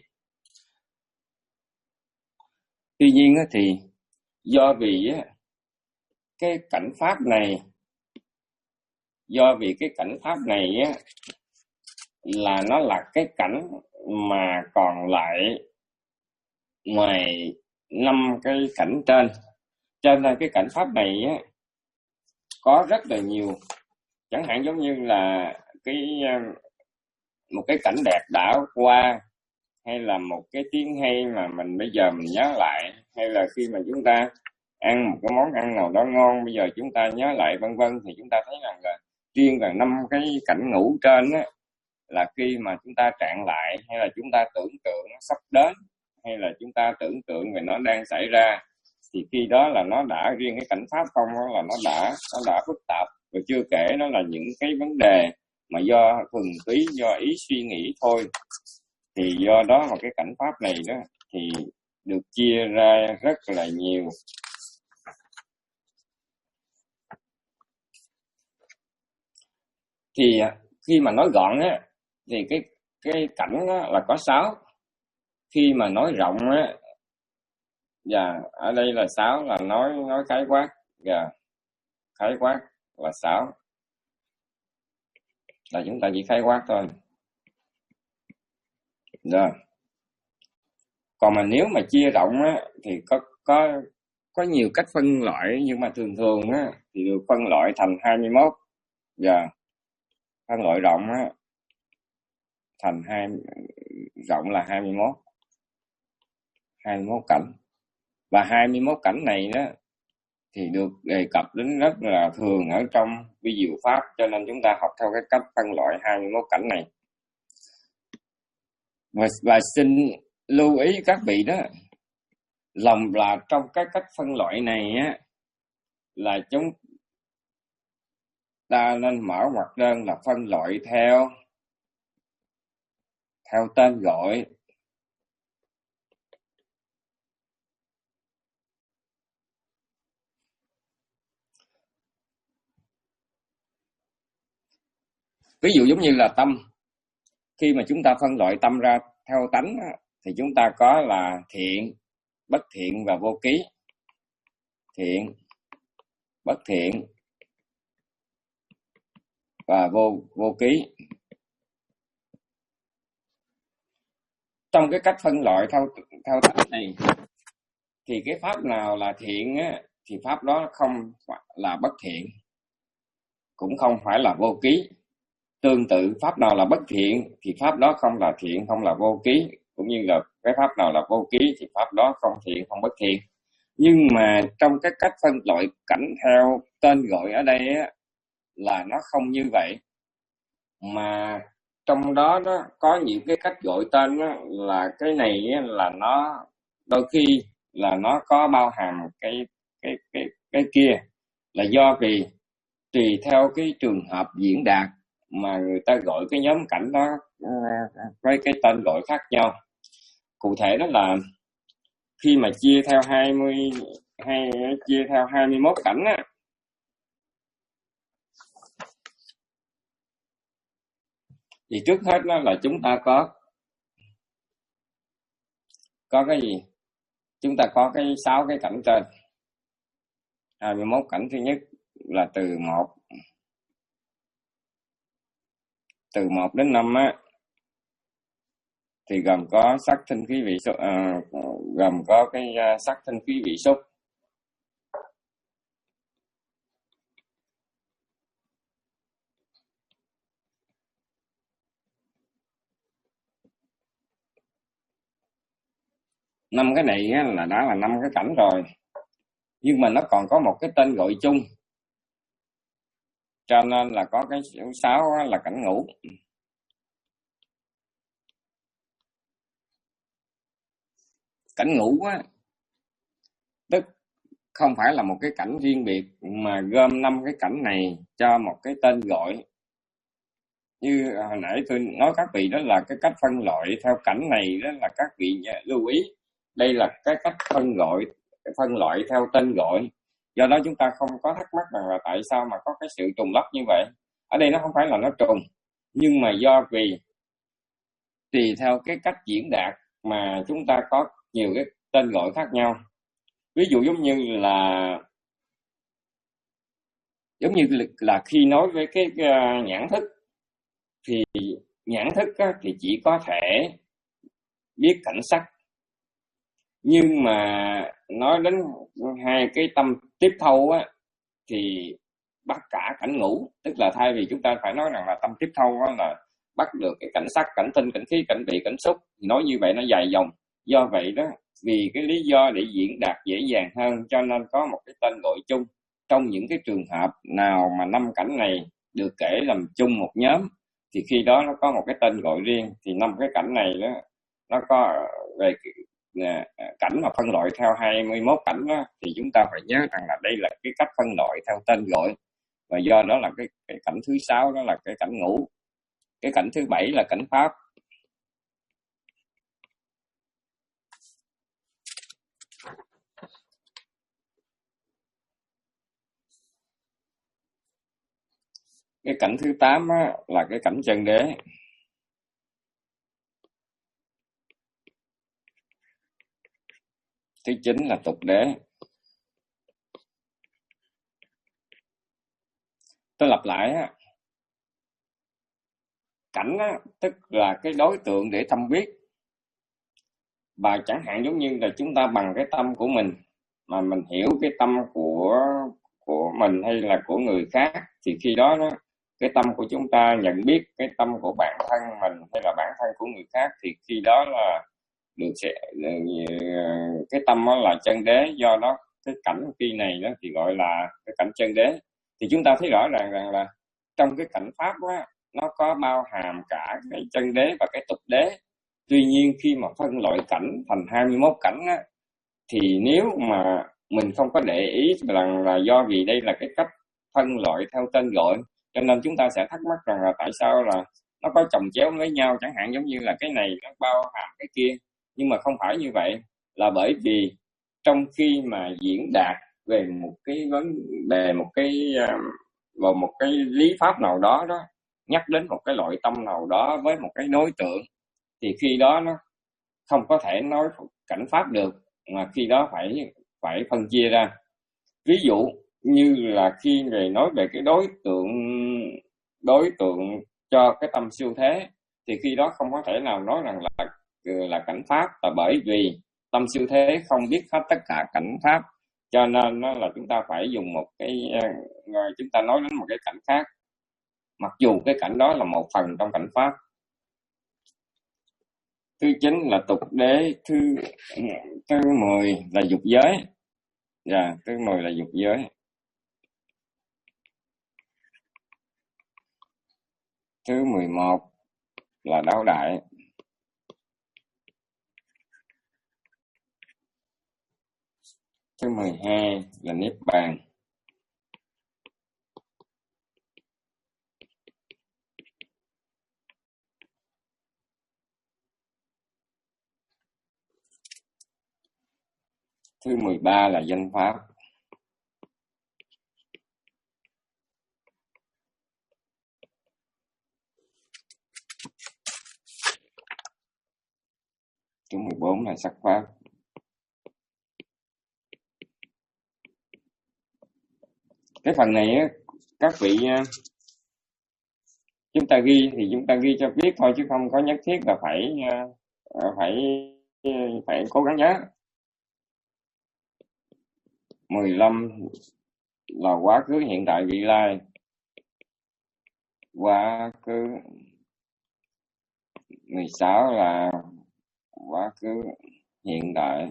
Tuy nhiên thì do vì cái cảnh pháp này do vì cái cảnh pháp này là nó là cái cảnh mà còn lại ngoài năm cái cảnh trên, cho nên cái cảnh pháp này có rất là nhiều. Chẳng hạn giống như là cái một cái cảnh đẹp đã qua, hay là một cái tiếng hay mà mình bây giờ mình nhớ lại, hay là khi mà chúng ta ăn một cái món ăn nào đó ngon bây giờ chúng ta nhớ lại, vân vân, thì chúng ta thấy rằng là riêng là năm cái cảnh ngũ trên á, là khi mà chúng ta trạng lại, hay là chúng ta tưởng tượng nó sắp đến, hay là chúng ta tưởng tượng về nó đang xảy ra, thì khi đó là nó đã riêng cái cảnh pháp không đó là nó đã nó đã phức tạp, rồi chưa kể nó là những cái vấn đề mà do thuần túy do ý suy nghĩ thôi. Thì do đó mà cái cảnh pháp này đó thì được chia ra rất là nhiều. Thì khi mà nói gọn á thì cái cái cảnh đó là có sáu. Khi mà nói rộng á, và ở đây là sáu là nói nói khái quát, và khái quát là sáu, là chúng ta chỉ khái quát thôi. Rồi. Còn mà nếu mà chia rộng á thì có có có nhiều cách phân loại, nhưng mà thường thường á thì được phân loại thành hai mươi mốt, và phân loại rộng á thành hai rộng là hai mươi mốt, hai mươi mốt cảnh. Và hai mươi mốt cảnh này đó thì được đề cập đến rất là thường ở trong vi diệu pháp, cho nên chúng ta học theo cái cách phân loại hai mươi mốt cảnh này. Và, và xin lưu ý các vị đó, lòng là trong cái cách phân loại này á là chúng ta nên mở ngoặc đơn là phân loại theo theo tên gọi. Ví dụ giống như là tâm, khi mà chúng ta phân loại tâm ra theo tánh á, thì chúng ta có là thiện, bất thiện và vô ký. Thiện, bất thiện và vô vô ký. Trong cái cách phân loại theo theo tánh này thì cái pháp nào là thiện á, thì pháp đó không là bất thiện, cũng không phải là vô ký. Tương tự, pháp nào là bất thiện thì pháp đó không là thiện, không là vô ký, cũng như là cái pháp nào là vô ký thì pháp đó không thiện, không bất thiện. Nhưng mà trong cái cách phân loại cảnh theo tên gọi ở đây á, là nó không như vậy, mà trong đó đó có những cái cách gọi tên đó, là cái này á, là nó đôi khi là nó có bao hàm cái cái cái cái kia, là do vì tùy theo cái trường hợp diễn đạt mà người ta gọi cái nhóm cảnh đó với cái tên gọi khác nhau. Cụ thể đó là khi mà chia theo hai mươi hay chia theo hai mươi mốt cảnh á, thì trước hết đó là chúng ta có có cái gì? Chúng ta có cái sáu cái cảnh trên. hai mươi mốt cảnh thứ nhất là từ một từ một đến năm á, thì gồm có sắc thanh khí vị xúc, à, gồm có cái uh, sắc thanh khí vị xúc. Năm cái này á, là đã là năm cái cảnh rồi, nhưng mà nó còn có một cái tên gọi chung, cho nên là có cái số sáu là cảnh ngũ. Cảnh ngũ á, tức không phải là một cái cảnh riêng biệt, mà gom năm cái cảnh này cho một cái tên gọi. Như hồi nãy tôi nói các vị, đó là cái cách phân loại theo cảnh này, đó là các vị lưu ý, đây là cái cách phân gọi, phân loại theo tên gọi. Do đó chúng ta không có thắc mắc rằng là tại sao mà có cái sự trùng lắp như vậy. Ở đây nó không phải là nó trùng, nhưng mà do vì tùy theo cái cách diễn đạt mà chúng ta có nhiều cái tên gọi khác nhau. Ví dụ giống như là giống như là khi nói với cái, cái nhãn thức, thì nhãn thức á, thì chỉ có thể biết cảnh sắc, nhưng mà nói đến hai cái tâm tiếp thâu á, thì bắt cả cảnh ngũ. Tức là thay vì chúng ta phải nói rằng là tâm tiếp thâu á, là bắt được cái cảnh sắc, cảnh tinh, cảnh khí, cảnh vị, cảnh xúc, thì nói như vậy nó dài dòng. Do vậy đó, vì cái lý do để diễn đạt dễ dàng hơn, cho nên có một cái tên gọi chung. Trong những cái trường hợp nào mà năm cảnh này được kể làm chung một nhóm, thì khi đó nó có một cái tên gọi riêng. Thì năm cái cảnh này đó, nó có về cảnh mà phân loại theo hai mươi mốt cảnh đó, thì chúng ta phải nhớ rằng là đây là cái cách phân loại theo tên gọi. Và do đó là cái, cái cảnh thứ sáu đó là cái cảnh ngũ. Cái cảnh thứ bảy là cảnh pháp. Cái cảnh thứ tám á, là cái cảnh chân đế. Thứ chín là tục đế. Tôi lặp lại á, cảnh á, tức là cái đối tượng để tâm biết. Và chẳng hạn giống như là chúng ta bằng cái tâm của mình mà mình hiểu cái tâm của của mình hay là của người khác, thì khi đó đó cái tâm của chúng ta nhận biết cái tâm của bản thân mình hay là bản thân của người khác, thì khi đó là được sẽ cái tâm đó là chân đế. Do đó cái cảnh khi này đó thì gọi là cái cảnh chân đế. Thì chúng ta thấy rõ ràng rằng là trong cái cảnh pháp đó, nó có bao hàm cả cái chân đế và cái tục đế. Tuy nhiên khi mà phân loại cảnh thành hai mươi mốt cảnh á, thì nếu mà mình không có để ý rằng là do vì đây là cái cách phân loại theo tên gọi, cho nên chúng ta sẽ thắc mắc rằng là tại sao là nó có chồng chéo với nhau, chẳng hạn giống như là cái này nó bao hàm cái kia. Nhưng mà không phải như vậy, là bởi vì trong khi mà diễn đạt về một cái vấn đề, một cái vào một cái lý pháp nào đó đó, nhắc đến một cái loại tâm nào đó với một cái đối tượng, thì khi đó nó không có thể nói cảnh pháp được, mà khi đó phải phải phân chia ra. Ví dụ như là khi người nói về cái đối tượng đối tượng cho cái tâm siêu thế, thì khi đó không có thể nào nói rằng là là cảnh pháp, là bởi vì tâm siêu thế không biết hết tất cả cảnh pháp, cho nên nó là chúng ta phải dùng một cái chúng ta nói đến một cái cảnh khác, mặc dù cái cảnh đó là một phần trong cảnh pháp. Thứ chín là tục đế. Thứ thứ mười là dục giới. Dạ, thứ mười là dục giới. Thứ mười một là đáo đại. Thứ mười hai là niết bàn. Thứ mười ba là danh pháp. Thứ mười bốn là sắc pháp. Cái phần này á, các vị chúng ta ghi thì chúng ta ghi cho biết thôi, chứ không có nhất thiết là phải phải phải cố gắng nhớ. mười lăm là quá khứ hiện tại vị lai. Quá khứ. mười sáu là quá khứ hiện tại.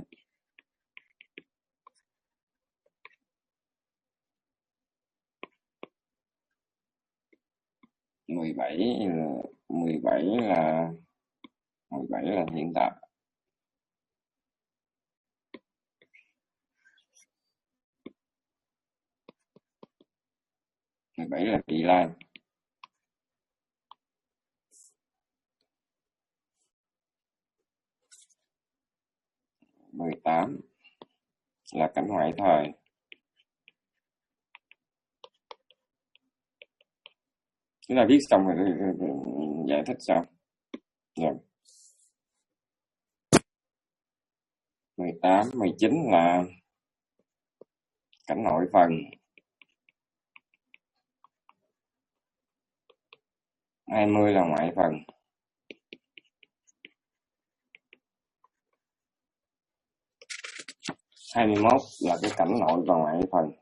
mười bảy là mười bảy là mười bảy là hiện tại. mười bảy là vị lai. mười tám là cảnh ngoại thời. Chúng ta viết xong rồi giải thích xong. Rồi. mười tám, mười chín là cảnh nội phần. hai mươi là ngoại phần. hai mươi mốt là cái cảnh nội và ngoại phần.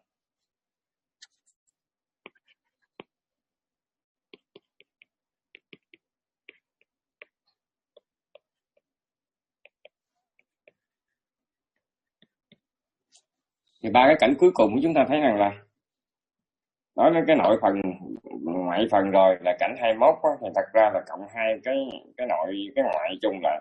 Thì ba cái cảnh cuối cùng chúng ta thấy rằng là nói đến cái nội phần ngoại phần rồi là cảnh hai mươi mốt đó, thì thật ra là cộng hai cái cái nội cái ngoại chung lại.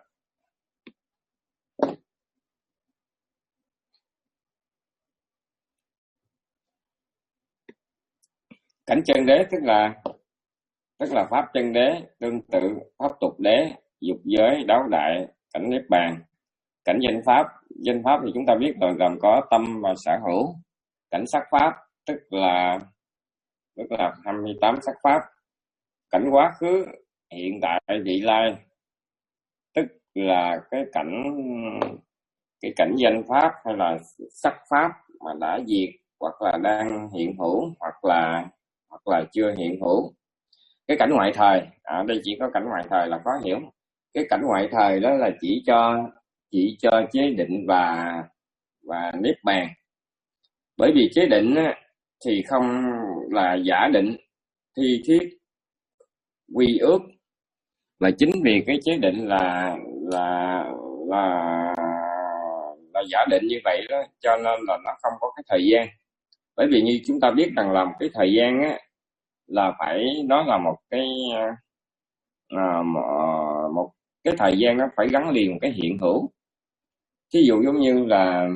Cảnh chân đế tức là tức là pháp chân đế, tương tự pháp tục đế, dục giới, đáo đại, cảnh niết bàn. Cảnh danh pháp, danh pháp thì chúng ta biết rồi, gồm có tâm và sở hữu. Cảnh sắc pháp tức là tức là hai mươi tám sắc pháp. Cảnh quá khứ, hiện tại, vị lai, tức là cái cảnh cái cảnh danh pháp hay là sắc pháp mà đã diệt, hoặc là đang hiện hữu, hoặc là hoặc là chưa hiện hữu. Cái cảnh ngoại thời, ở à, đây chỉ có cảnh ngoại thời là khó hiểu. Cái cảnh ngoại thời đó là chỉ cho chỉ cho chế định và và niết bàn. Bởi vì chế định á, thì không là giả định, thi thiết, quy ước, và chính vì cái chế định là là là là giả định như vậy đó, cho nên là nó không có cái thời gian. Bởi vì như chúng ta biết rằng là một cái thời gian á, là phải đó là một cái à, một, một cái thời gian nó phải gắn liền một cái hiện hữu. Ví dụ giống như là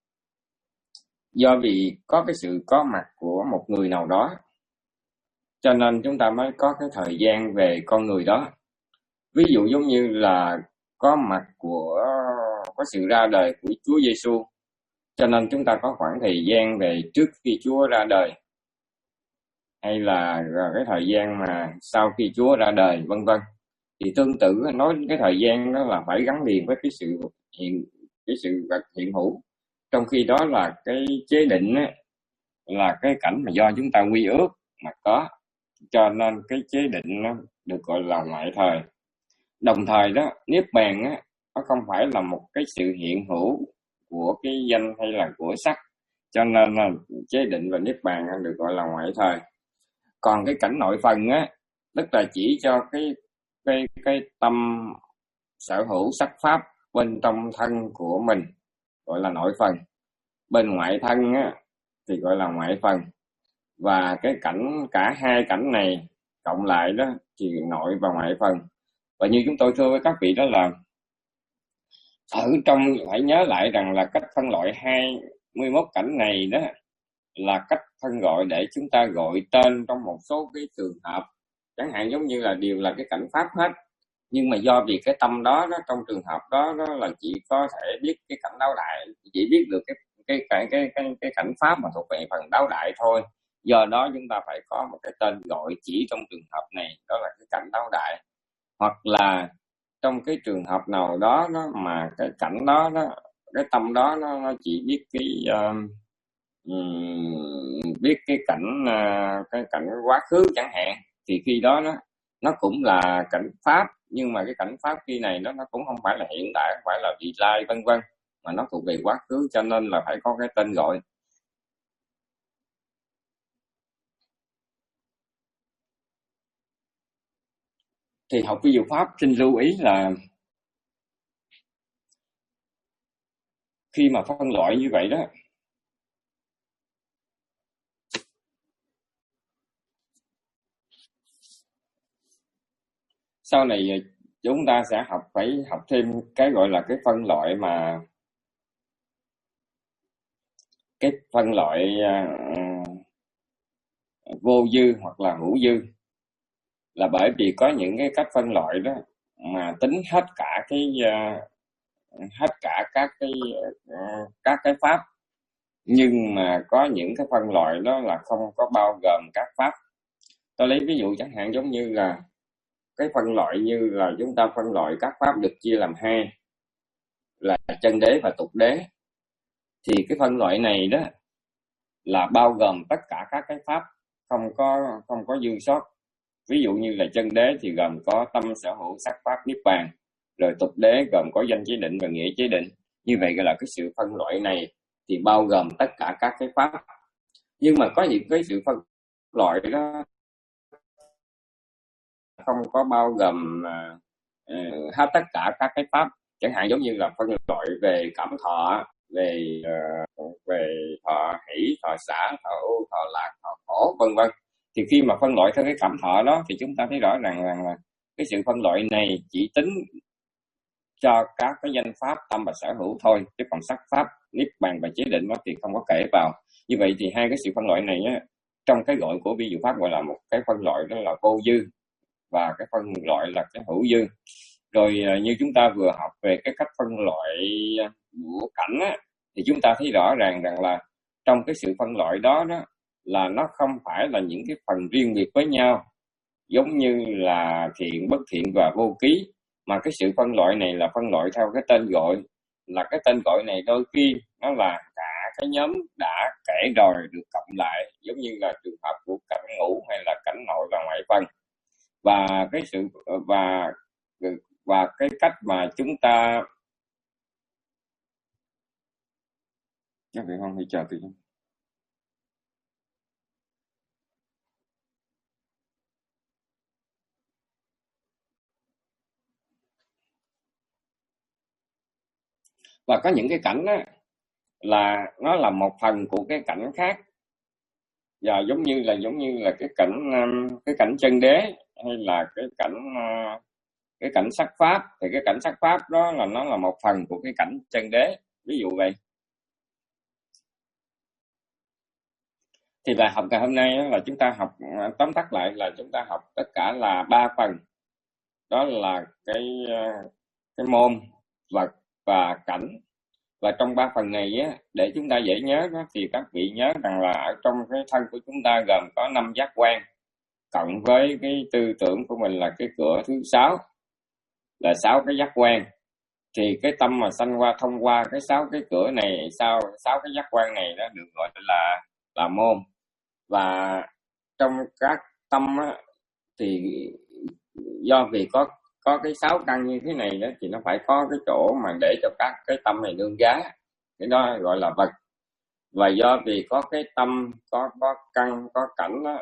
do vì có cái sự có mặt của một người nào đó, cho nên chúng ta mới có cái thời gian về con người đó. Ví dụ giống như là có mặt của có sự ra đời của Chúa Giêsu, cho nên chúng ta có khoảng thời gian về trước khi Chúa ra đời, hay là cái thời gian mà sau khi Chúa ra đời, vân vân. Thì tương tự nói cái thời gian đó là phải gắn liền với cái sự hiện cái sự vật hiện hữu. Trong khi đó là cái chế định á, là cái cảnh mà do chúng ta quy ước mà có, cho nên cái chế định nó được gọi là ngoại thời. Đồng thời đó, niết bàn á, nó không phải là một cái sự hiện hữu của cái danh hay là của sắc, cho nên là chế định và niết bàn được gọi là ngoại thời. Còn cái cảnh nội phần á, tức là chỉ cho cái cái cái tâm sở hữu sắc pháp bên trong thân của mình, gọi là nội phần. Bên ngoại thân á, thì gọi là ngoại phần. Và cái cảnh cả hai cảnh này cộng lại đó thì nội và ngoại phần. Và như chúng tôi thưa với các vị đó là ở trong phải nhớ lại rằng là cách phân loại hai mươi mốt cảnh này đó là cách phân gọi để chúng ta gọi tên trong một số cái trường hợp, chẳng hạn giống như là đều là cái cảnh pháp hết, nhưng mà do vì cái tâm đó, đó trong trường hợp đó, đó là chỉ có thể biết cái cảnh đáo đại, chỉ biết được cái cái cái cái cái, cái cảnh pháp mà thuộc về phần đáo đại thôi. Do đó chúng ta phải có một cái tên gọi chỉ trong trường hợp này, đó là cái cảnh đáo đại. Hoặc là trong cái trường hợp nào đó, đó mà cái cảnh đó, đó cái tâm đó nó, nó chỉ biết cái uh, um, biết cái cảnh uh, cái cảnh quá khứ chẳng hạn, thì khi đó nó nó cũng là cảnh pháp, nhưng mà cái cảnh pháp khi này nó nó cũng không phải là hiện tại, không phải là vị lai, vân vân, mà nó thuộc về quá khứ, cho nên là phải có cái tên gọi. Thì học vi diệu pháp xin lưu ý là khi mà phân loại như vậy đó, sau này chúng ta sẽ học phải học thêm cái gọi là cái phân loại mà cái phân loại uh, vô dư hoặc là hữu dư, là bởi vì có những cái cách phân loại đó mà tính hết cả cái uh, hết cả các cái uh, các cái pháp, nhưng mà có những cái phân loại đó là không có bao gồm các pháp. Tôi lấy ví dụ chẳng hạn giống như là cái phân loại như là chúng ta phân loại các pháp được chia làm hai là chân đế và tục đế, thì cái phân loại này đó là bao gồm tất cả các cái pháp, không có không có dư sót. Ví dụ như là chân đế thì gồm có tâm sở hữu sắc pháp niết bàn, rồi tục đế gồm có danh chế định và nghĩa chế định. Như vậy gọi là cái sự phân loại này thì bao gồm tất cả các cái pháp. Nhưng mà có những cái sự phân loại đó không có bao gồm uh, hết tất cả các cái pháp, chẳng hạn giống như là phân loại về cảm thọ, về uh, về thọ hỷ, thọ xả, thọ ưu, thọ lạc, thọ khổ, vân vân. Thì khi mà phân loại theo cái cảm thọ đó thì chúng ta thấy rõ ràng là, là cái sự phân loại này chỉ tính cho các cái danh pháp tâm và sở hữu thôi, chứ còn sắc pháp niết bàn và chế định đó thì không có kể vào. Như vậy thì hai cái sự phân loại này á, trong cái gọi của vi diệu pháp gọi là một cái phân loại đó là vô dư, và cái phân loại là cái hữu dư. Rồi như chúng ta vừa học về cái cách phân loại của cảnh á, thì chúng ta thấy rõ ràng rằng là trong cái sự phân loại đó, đó là nó không phải là những cái phần riêng biệt với nhau, giống như là thiện, bất thiện và vô ký, mà cái sự phân loại này là phân loại theo cái tên gọi, là cái tên gọi này đôi khi nó là cả cái nhóm đã kể rồi được cộng lại, giống như là trường hợp của cảnh ngũ hay là cảnh nội và ngoại phân. Và cái sự và và cái cách mà chúng ta các vị không hãy chờ tôi. Và có những cái cảnh đó là nó là một phần của cái cảnh khác, và giống như là giống như là cái cảnh cái cảnh chân đế, hay là cái cảnh cái cảnh sắc pháp, thì cái cảnh sắc pháp đó là nó là một phần của cái cảnh chân đế, ví dụ vậy. Thì bài học ngày hôm nay là chúng ta học, tóm tắt lại là chúng ta học tất cả là ba phần, đó là cái cái môn, vật và cảnh. Và trong ba phần này á, để chúng ta dễ nhớ đó, thì các vị nhớ rằng là ở trong cái thân của chúng ta gồm có năm giác quan, cộng với cái tư tưởng của mình là cái cửa thứ sáu, là sáu cái giác quan. Thì cái tâm mà sanh qua thông qua cái sáu cái cửa này, sau sáu cái giác quan này đó được gọi là là môn. Và trong các tâm á, thì do vì có có cái sáu căn như thế này đó, thì nó phải có cái chỗ mà để cho các cái tâm này nương giá, cái đó gọi là vật. Và do vì có cái tâm, có có căn, có cảnh đó,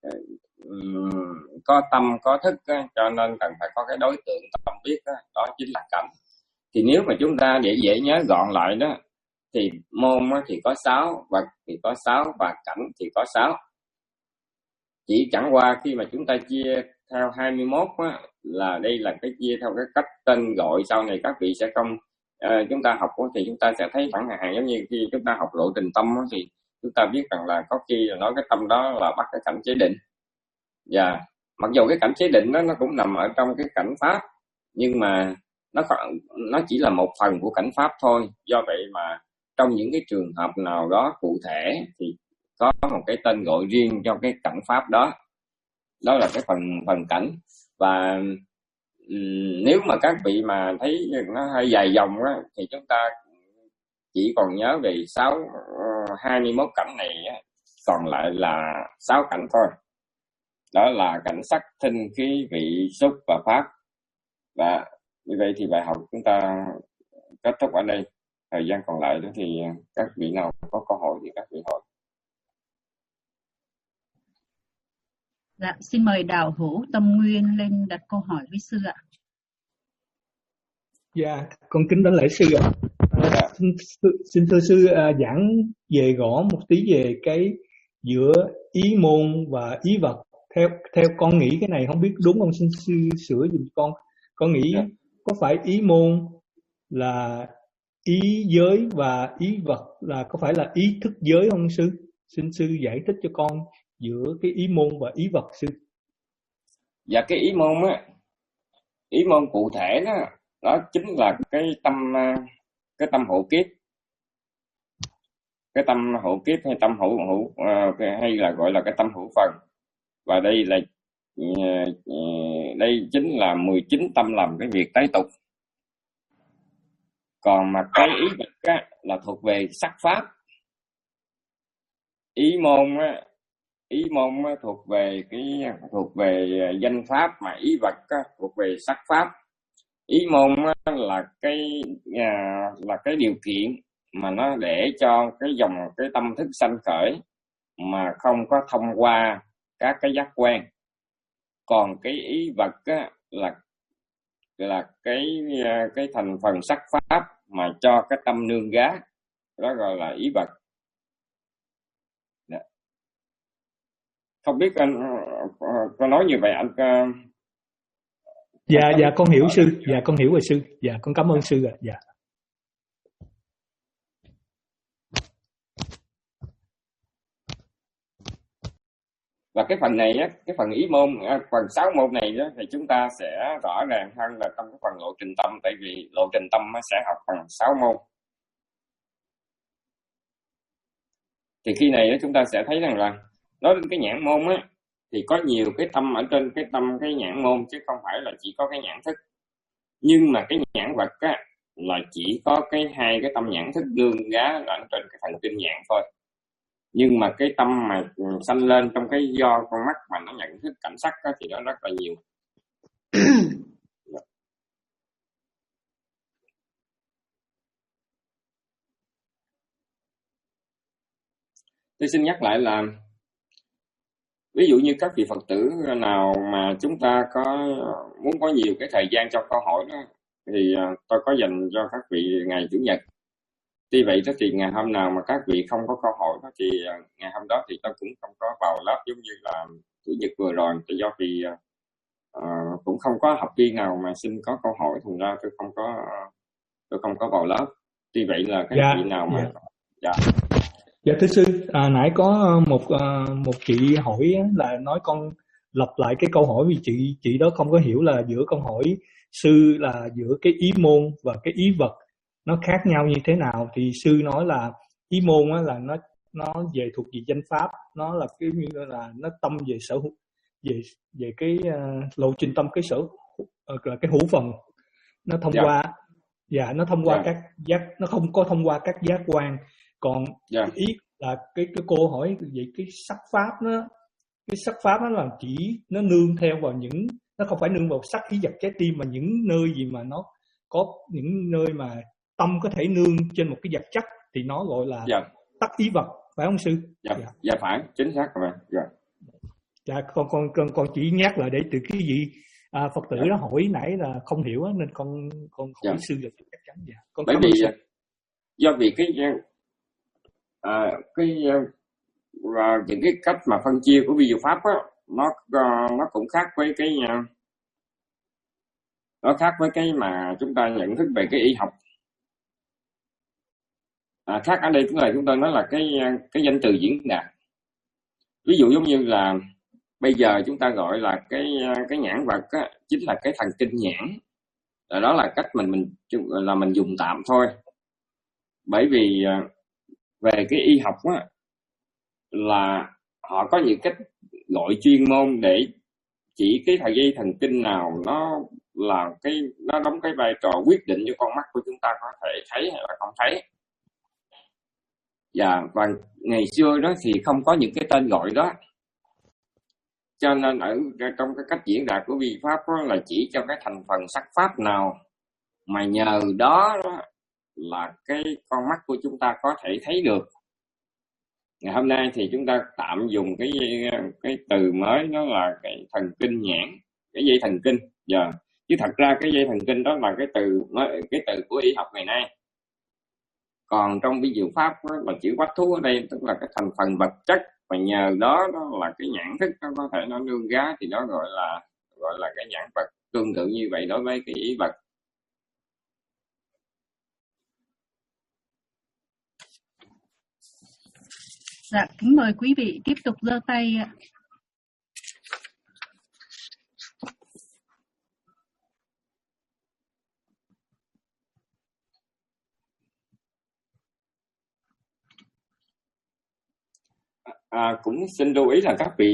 có tâm, có thức đó, cho nên cần phải có cái đối tượng tâm biết đó, đó chính là cảnh. Thì nếu mà chúng ta để dễ nhớ gọn lại đó, thì môn thì có sáu, vật thì có sáu, và cảnh thì có sáu. Chỉ chẳng qua khi mà chúng ta chia theo hai mươi mốt á, là đây là cái chia theo cái cách tên gọi, sau này các vị sẽ không uh, chúng ta học thì chúng ta sẽ thấy chẳng hạn giống như khi chúng ta học lộ trình tâm á, thì chúng ta biết rằng là có khi là nói cái tâm đó là bắt cái cảnh chế định. Và yeah. Mặc dù cái cảnh chế định đó nó cũng nằm ở trong cái cảnh pháp, nhưng mà nó nó chỉ là một phần của cảnh pháp thôi. Do vậy mà trong những cái trường hợp nào đó cụ thể thì có một cái tên gọi riêng cho cái cảnh pháp đó, đó là cái phần phần cảnh. Và um, nếu mà các vị mà thấy nó hơi dài dòng á, thì chúng ta chỉ còn nhớ về sáu hai mươi mốt cảnh này á, còn lại là sáu cảnh thôi. Đó là cảnh sắc, thinh, khí, vị, xúc và pháp. Và vì vậy thì bài học chúng ta kết thúc ở đây. Thời gian còn lại đó thì các vị nào có câu hỏi thì các vị hỏi. Dạ, xin mời Đạo Hữu Tâm Nguyên lên đặt câu hỏi với sư ạ. Dạ, con kính đảnh lễ sư ạ. À, xin, xin thưa sư à, giảng về gõ một tí về cái giữa ý môn và ý vật. Theo theo con nghĩ cái này không biết đúng không, xin sư sửa giùm con. Con nghĩ yeah. có phải ý môn là ý giới và ý vật là có phải là ý thức giới không sư? Xin sư giải thích cho con giữa cái ý môn và ý vật sư. Dạ, cái ý môn á, ý môn cụ thể đó, đó chính là cái tâm cái tâm hộ kiếp, cái tâm hộ kiếp hay tâm hữu hữu hay là gọi là cái tâm hữu phần. Và đây là đây chính là mười chín tâm làm cái việc tái tục. Còn mà cái ý vật á, là thuộc về sắc pháp. Ý môn á, ý môn á, thuộc về cái thuộc về danh pháp, mà ý vật á, thuộc về sắc pháp. Ý môn á, là cái à, là cái điều kiện mà nó để cho cái dòng cái tâm thức sanh khởi mà không có thông qua các cái giác quan. Còn cái ý vật á, là là cái cái thành phần sắc pháp mà cho cái tâm nương gá, đó gọi là ý vật. Đã. Không biết anh có nói như vậy anh có... Dạ anh dạ con hiểu sư, dạ con hiểu rồi sư, dạ con cảm ơn sư ạ. Dạ. Và cái phần này á, cái phần ý môn, phần sáu môn này đó, thì chúng ta sẽ rõ ràng hơn là trong cái phần lộ trình tâm, tại vì lộ trình tâm sẽ học phần sáu môn. Thì khi này đó, chúng ta sẽ thấy rằng là nói đến cái nhãn môn á thì có nhiều cái tâm ở trên cái tâm cái nhãn môn, chứ không phải là chỉ có cái nhãn thức. Nhưng mà cái nhãn vật á là chỉ có cái hai cái tâm nhãn thức gương giá là ở trên cái thần kinh nhãn thôi. Nhưng mà cái tâm mà sanh lên trong cái do con mắt mà nó nhận thức cảnh sắc á, thì nó rất là nhiều. Tôi xin nhắc lại là ví dụ như các vị Phật tử nào mà chúng ta có muốn có nhiều cái thời gian cho câu hỏi đó, thì tôi có dành cho các vị ngày Chủ nhật. Tuy vậy đó thì ngày hôm nào mà các vị không có câu hỏi đó, thì ngày hôm đó thì tôi cũng không có vào lớp giống như là Chủ nhật vừa rồi, thì do vì uh, cũng không có học viên nào mà xin có câu hỏi, thành ra tôi không có tôi không có vào lớp. Tuy vậy là các Dạ, vị nào mà dạ. dạ. Dạ thưa sư, à, nãy có một à, một chị hỏi á, là nói con lặp lại cái câu hỏi vì chị chị đó không có hiểu là giữa con hỏi sư là giữa cái ý môn và cái ý vật nó khác nhau như thế nào. Thì sư nói là ý môn á, là nó nó về thuộc về danh pháp, nó là cái như là nó tâm về sở hữu, về về cái uh, lộ trình tâm cái sở uh, là cái hữu phần, nó thông Dạ. qua dạ nó thông qua Dạ. các giác, nó không có thông qua các giác quan. Còn Dạ. ý là cái cái cô hỏi vậy cái sắc pháp nó cái sắc pháp nó là chỉ nó nương theo vào những, nó không phải nương vào sắc khí vật trái tim, mà những nơi gì mà nó có những nơi mà tâm có thể nương trên một cái vật chất thì nó gọi là Dạ. tắc ý vật, phải không sư? Dạ. Dạ, dạ phải, chính xác rồi. Dạ. Dạ, con con con con chỉ nhắc lại để từ cái gì à, Phật tử Dạ. nó hỏi nãy là không hiểu á, nên con con hỏi Dạ. sư là chắc chắn. Dạ, con Bởi cảm vì ơn sư. do vì cái à, cái và những cái cách mà phân chia của vi diệu pháp á, nó nó cũng khác với cái nó khác với cái mà chúng ta nhận thức về cái y học. À, khác ở đây cũng là chúng ta nói là cái cái danh từ diễn đạt. Ví dụ giống như là bây giờ chúng ta gọi là cái cái nhãn vật á, chính là cái thần kinh nhãn. Và đó là cách mình mình là mình dùng tạm thôi. Bởi vì về cái y học á, là họ có những cách loại chuyên môn để chỉ cái thời dây thần kinh nào nó là cái nó đóng cái vai trò quyết định cho con mắt của chúng ta có thể thấy hay là không thấy. Dạ, và ngày xưa đó thì không có những cái tên gọi đó, cho nên ở trong cái cách diễn đạt của vi pháp đó là chỉ cho cái thành phần sắc pháp nào mà nhờ đó, đó là cái con mắt của chúng ta có thể thấy được. Ngày hôm nay thì chúng ta tạm dùng cái cái từ mới, nó là cái thần kinh nhãn, cái dây thần kinh. Giờ chứ thật ra cái dây thần kinh đó là cái từ cái từ của y học ngày nay. Còn trong vi diệu pháp đó, là chữ quách thú ở đây tức là cái thành phần vật chất, và nhờ đó đó là cái nhãn thức nó có thể nó nương gá, thì nó gọi là gọi là cái nhãn vật. Tương tự như vậy đối với cái ý vật. Dạ, kính mời quý vị tiếp tục giơ tay ạ. À, cũng xin lưu ý là các vị,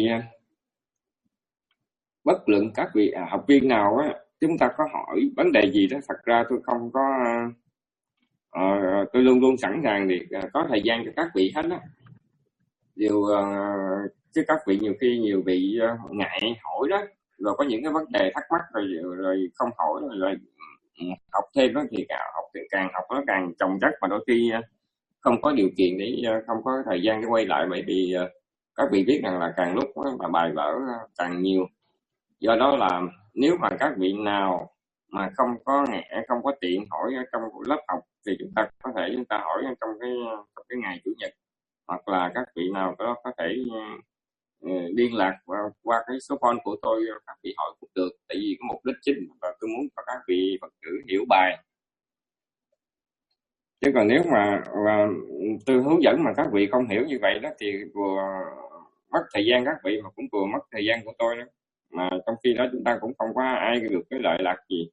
bất luận các vị à, học viên nào á, chúng ta có hỏi vấn đề gì đó, thật ra tôi không có uh, tôi luôn luôn sẵn sàng để uh, có thời gian cho các vị hết á. Điều uh, chứ các vị nhiều khi nhiều vị uh, ngại hỏi đó, rồi có những cái vấn đề thắc mắc rồi rồi không hỏi rồi, rồi uh, học thêm đó thì càng học thì càng học nó càng chồng chất, mà đôi khi uh, không có điều kiện để uh, không có thời gian để quay lại, bởi vì uh, các vị biết rằng là càng lúc mà bài vở uh, càng nhiều. Do đó là nếu mà các vị nào mà không có ngại, không có tiện hỏi ở trong lớp học thì chúng ta có thể chúng ta hỏi trong cái trong cái ngày Chủ nhật, hoặc là các vị nào đó có thể uh, liên lạc uh, qua cái số phone của tôi, các vị hỏi cũng được. Tại vì cái mục đích chính là tôi muốn cho các vị Phật tử hiểu bài. Chứ còn nếu mà, mà tôi hướng dẫn mà các vị không hiểu như vậy đó thì vừa mất thời gian các vị mà cũng vừa mất thời gian của tôi đó. Mà trong khi đó chúng ta cũng không có ai được cái lợi lạc gì.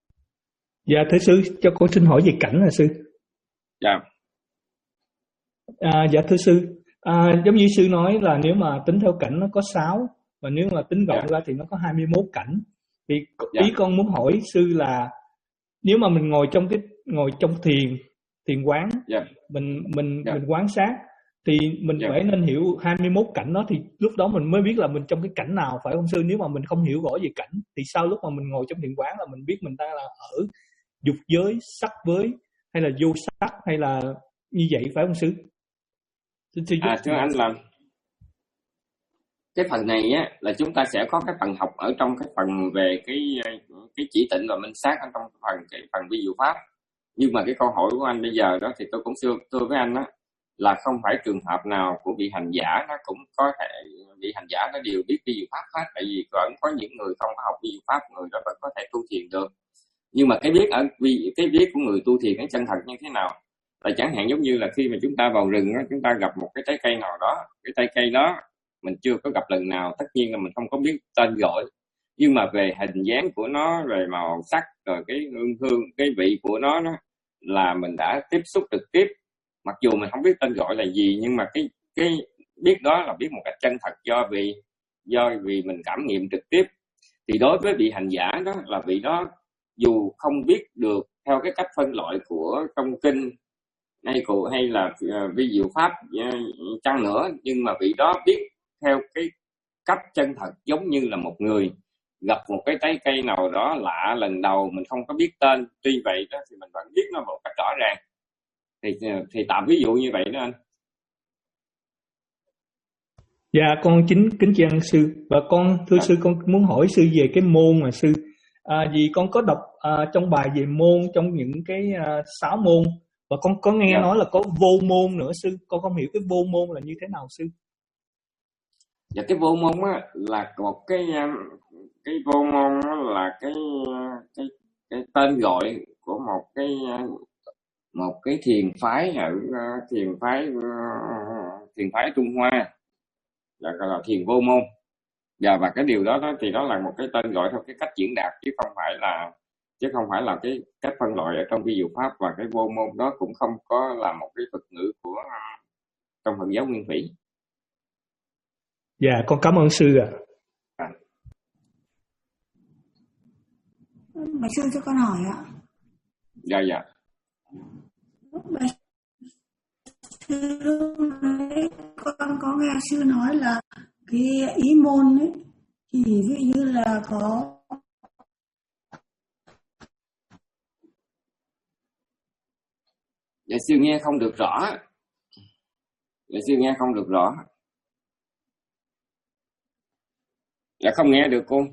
Dạ thưa sư, cho con xin hỏi về cảnh là sư. Dạ. À, dạ thưa sư, à, giống như sư nói là nếu mà tính theo cảnh nó có sáu, và nếu mà tính gọn Dạ, ra thì nó có hai mươi mốt cảnh. Thì dạ, ý con muốn hỏi sư là nếu mà mình ngồi trong cái ngồi trong thiền thiền quán, dạ, mình mình dạ, mình quán sát thì mình dạ. phải nên hiểu hai mươi mốt cảnh đó, thì lúc đó mình mới biết là mình trong cái cảnh nào, phải không sư? Nếu mà mình không hiểu rõ về cảnh thì sau lúc mà mình ngồi trong thiền quán là mình biết mình đang là ở dục giới, sắc giới, hay là vô sắc, hay là như vậy, phải không sư? Xin sư giúp. À, thưa Dạ. anh là cái phần này á là chúng ta sẽ có cái phần học ở trong cái phần về cái cái chỉ tịnh và minh sát ở trong phần cái phần vi diệu pháp. Nhưng mà cái câu hỏi của anh bây giờ đó thì tôi cũng xưa tôi với anh á là không phải trường hợp nào của vị hành giả nó cũng có thể vị hành giả nó đều biết vi diệu pháp hết, tại vì vẫn có những người không có học vi diệu pháp, người đó vẫn có thể tu thiền được. Nhưng mà cái biết ở vì cái biết của người tu thiền cái chân thật như thế nào là chẳng hạn giống như là khi mà chúng ta vào rừng á, chúng ta gặp một cái trái cây nào đó, cái trái cây đó mình chưa có gặp lần nào, tất nhiên là mình không có biết tên gọi, nhưng mà về hình dáng của nó, về màu sắc, rồi cái hương hương cái vị của nó, nó là mình đã tiếp xúc trực tiếp, mặc dù mình không biết tên gọi là gì, nhưng mà cái cái biết đó là biết một cách chân thật, do vì do vì mình cảm nghiệm trực tiếp. Thì đối với vị hành giả đó là vị đó dù không biết được theo cái cách phân loại của trong kinh hay của hay là uh, vi diệu pháp uh, chăng nữa, nhưng mà vị đó biết theo cái cách chân thật, giống như là một người gặp một cái trái cây nào đó lạ lần đầu, mình không có biết tên, tuy vậy đó thì mình vẫn biết nó một cách rõ ràng. Thì thì tạm ví dụ như vậy đó anh. Dạ con chính kính tri ân sư, và con thưa sư, con muốn hỏi sư về cái môn mà sư, à, vì con có đọc à, trong bài về môn, trong những cái à, sáu môn, và con có nghe Dạ. nói là có vô môn nữa sư. Con không hiểu cái vô môn là như thế nào sư. Dạ, cái vô môn á là một cái cái vô môn đó là cái cái cái tên gọi của một cái một cái thiền phái ở thiền phái thiền phái Trung Hoa, là gọi là thiền vô môn. Và và cái điều đó, đó thì đó là một cái tên gọi theo cái cách diễn đạt, chứ không phải là chứ không phải là cái cách phân loại ở trong vi diệu pháp. Và cái vô môn đó cũng không có là một cái thuật ngữ của trong Phật giáo Nguyên Thủy. Dạ con cảm ơn sư ạ. À. Bạch sư cho con hỏi ạ. Dạ dạ. Bạch sư lúc nãy con có nghe sư nói là cái ý môn ấy thì ví dụ như là có Dạ sư nghe không được rõ. Dạ sư nghe không được rõ. Dạ không nghe được cô.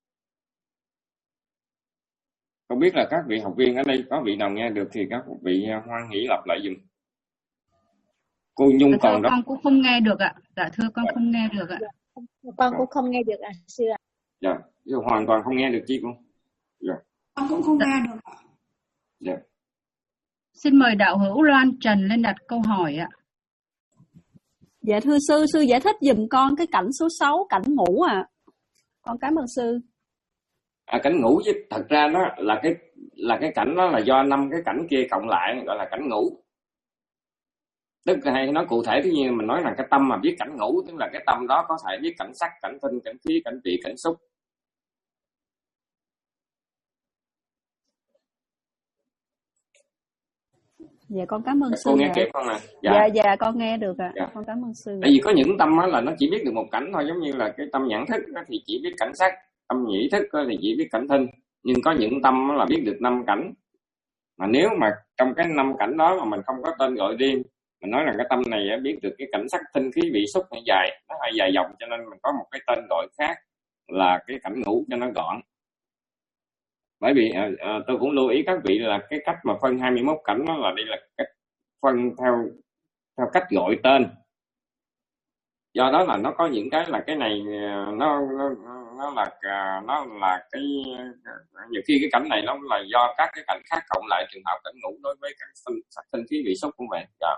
Không biết là các vị học viên ở đây có vị nào nghe được thì các vị hoan hỷ lặp lại dùm. Cô Nhung Dạ, còn đó. con cũng không nghe được ạ. Dạ thưa con không nghe được ạ. Con cũng không nghe được à sư ạ. Dạ, hoàn toàn không nghe được chi cô. Dạ. con cũng không nghe được. Dạ. Xin mời đạo hữu Loan Trần lên đặt câu hỏi ạ. Dạ thưa sư, sư giải thích giùm con cái cảnh số sáu, cảnh ngủ à. Con cảm ơn sư. À, cảnh ngủ chứ thật ra nó là cái là cái cảnh đó là do năm cái cảnh kia cộng lại gọi là cảnh ngủ. Tức là hay nói cụ thể, tất nhiên mình nói là cái tâm mà biết cảnh ngủ, tức là cái tâm đó có thể biết cảnh sắc, cảnh thinh, cảnh khí, cảnh vị, cảnh xúc. Dạ con cảm ơn Cô sư. nghe ạ. kịp không nè? Dạ. dạ dạ con nghe được ạ. Dạ. Con cảm ơn sư. Tại vì có những tâm là nó chỉ biết được một cảnh thôi, giống như là cái tâm nhãn thức thì chỉ biết cảnh sắc, tâm nhĩ thức thì chỉ biết cảnh thinh, nhưng có những tâm là biết được năm cảnh. Mà nếu mà trong cái năm cảnh đó mà mình không có tên gọi riêng, mình nói rằng cái tâm này biết được cái cảnh sắc, thinh, khí, vị, xúc hay dài, nó hay dài dòng, cho nên mình có một cái tên gọi khác là cái cảnh ngủ cho nó gọn. Bởi vì à, à, tôi cũng lưu ý các vị là cái cách mà phân hai mươi mốt cảnh đó là đây là cách phân theo theo cách gọi tên. Do đó là nó có những cái là cái này nó nó, nó là nó là cái nhiều khi cái cảnh này nó là do các cái cảnh khác cộng lại, trường hợp cảnh ngủ đối với các sắc tinh khí vị xúc cũng vậy. Dạ.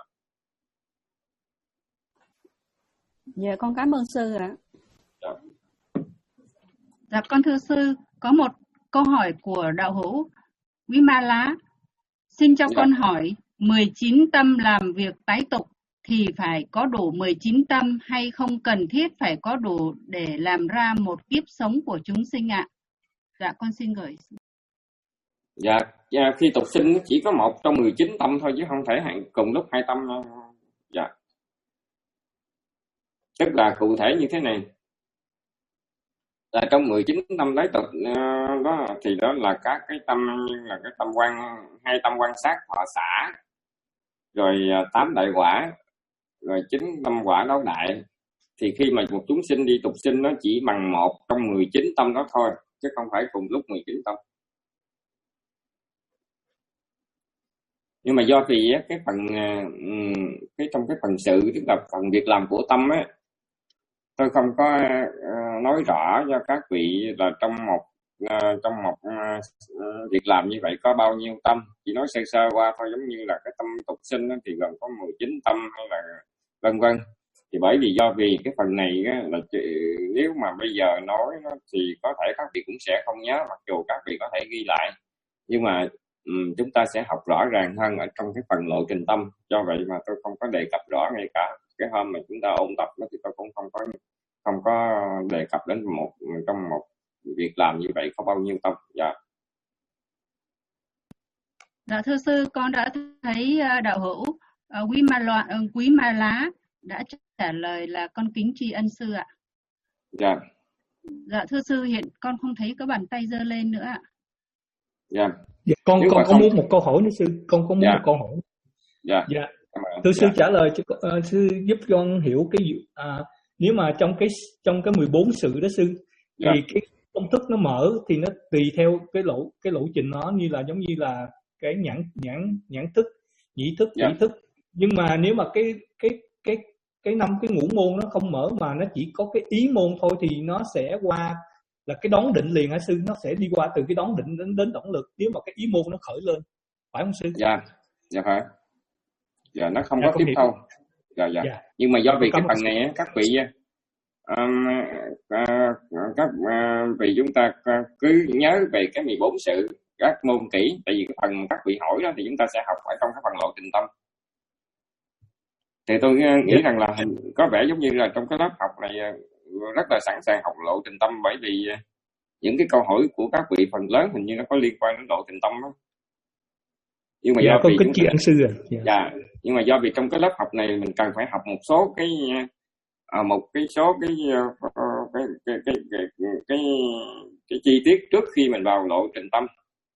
Dạ con cảm ơn sư ạ. Dạ. Dạ con thưa sư, có một câu hỏi của đạo hữu Vimala. Xin cho Dạ. con hỏi, mười chín tâm làm việc tái tục thì phải có đủ mười chín tâm hay không cần thiết phải có đủ để làm ra một kiếp sống của chúng sinh ạ? Dạ con xin gửi. Dạ, dạ khi tục sinh nó chỉ có một trong mười chín tâm thôi chứ không thể hạn cùng lúc hai tâm. Dạ. Tức là cụ thể như thế này. Là trong mười chín tâm đáy tục uh, đó thì đó là các cái tâm như là cái tâm quan, hai tâm quan sát thọ xả, rồi uh, tám đại quả, rồi chín tâm quả đấu đại. Thì khi mà một chúng sinh đi tục sinh nó chỉ bằng một trong mười chín tâm đó thôi, chứ không phải cùng lúc mười chín tâm. Nhưng mà do vì cái phần cái trong cái phần sự, tức là phần việc làm của tâm á, tôi không có nói rõ cho các vị là trong một trong một việc làm như vậy có bao nhiêu tâm, chỉ nói sơ sơ qua thôi. Giống như là cái tâm tục sinh đó, thì gồm có mười chín tâm hay là vân vân. Thì bởi vì do vì cái phần này á, là nếu mà bây giờ nói nó, thì có thể các vị cũng sẽ không nhớ, mặc dù các vị có thể ghi lại, nhưng mà um, chúng ta sẽ học rõ ràng hơn ở trong cái phần lộ trình tâm. Do vậy mà tôi không có đề cập rõ ngay cả cái hôm mà chúng ta ôn tập đó, thì tôi cũng không có không có đề cập đến một trong một việc làm như vậy có bao nhiêu tâm. Dạ. Dạ thưa sư, con đã thấy đạo hữu uh, quý ma loạn uh, quý ma lá đã trả lời là con kính tri ân sư ạ. Dạ. Dạ thưa sư, hiện con không thấy có bàn tay giơ lên nữa ạ. Dạ. Dạ, con Nếu con có không... muốn một câu hỏi nữa sư, con có muốn dạ. một câu hỏi. Dạ. Dạ. Thưa sư dạ. trả lời cho uh, sư giúp con hiểu cái uh, nếu mà trong cái trong cái mười bốn sự đó sư, dạ. thì cái công thức nó mở thì nó tùy theo cái lộ cái lộ trình nó, như là giống như là cái nhãn nhãn nhãn thức, nhĩ thức, dạ. tỷ thức. Nhưng mà nếu mà cái cái cái cái năm cái ngũ môn nó không mở mà nó chỉ có cái ý môn thôi, thì nó sẽ qua là cái đón định liền hả sư? Nó sẽ đi qua từ cái đón định đến đến động lực nếu mà cái ý môn nó khởi lên, phải không sư? Dạ, dạ phải. Dạ nó không dạ, có tiếp thôi. Dạ, dạ dạ. Nhưng mà do vì cái phần này các vị um, uh, các uh, vị chúng ta cứ nhớ về cái mười bốn sự các môn kỹ, tại vì cái phần các vị hỏi đó thì chúng ta sẽ học ở trong cái phần lộ trình tâm. Thì tôi nghĩ yeah. rằng là có vẻ giống như là trong cái lớp học này rất là sẵn sàng học lộ trình tâm, bởi vì những cái câu hỏi của các vị phần lớn hình như nó có liên quan đến lộ trình tâm đó. Nhưng mà yeah, do vì chúng ta... sư rồi. Yeah. Yeah. Nhưng mà do vì trong cái lớp học này mình cần phải học một số cái à, một cái số cái cái cái cái cái, cái, cái, cái chi tiết trước khi mình vào lộ trình tâm,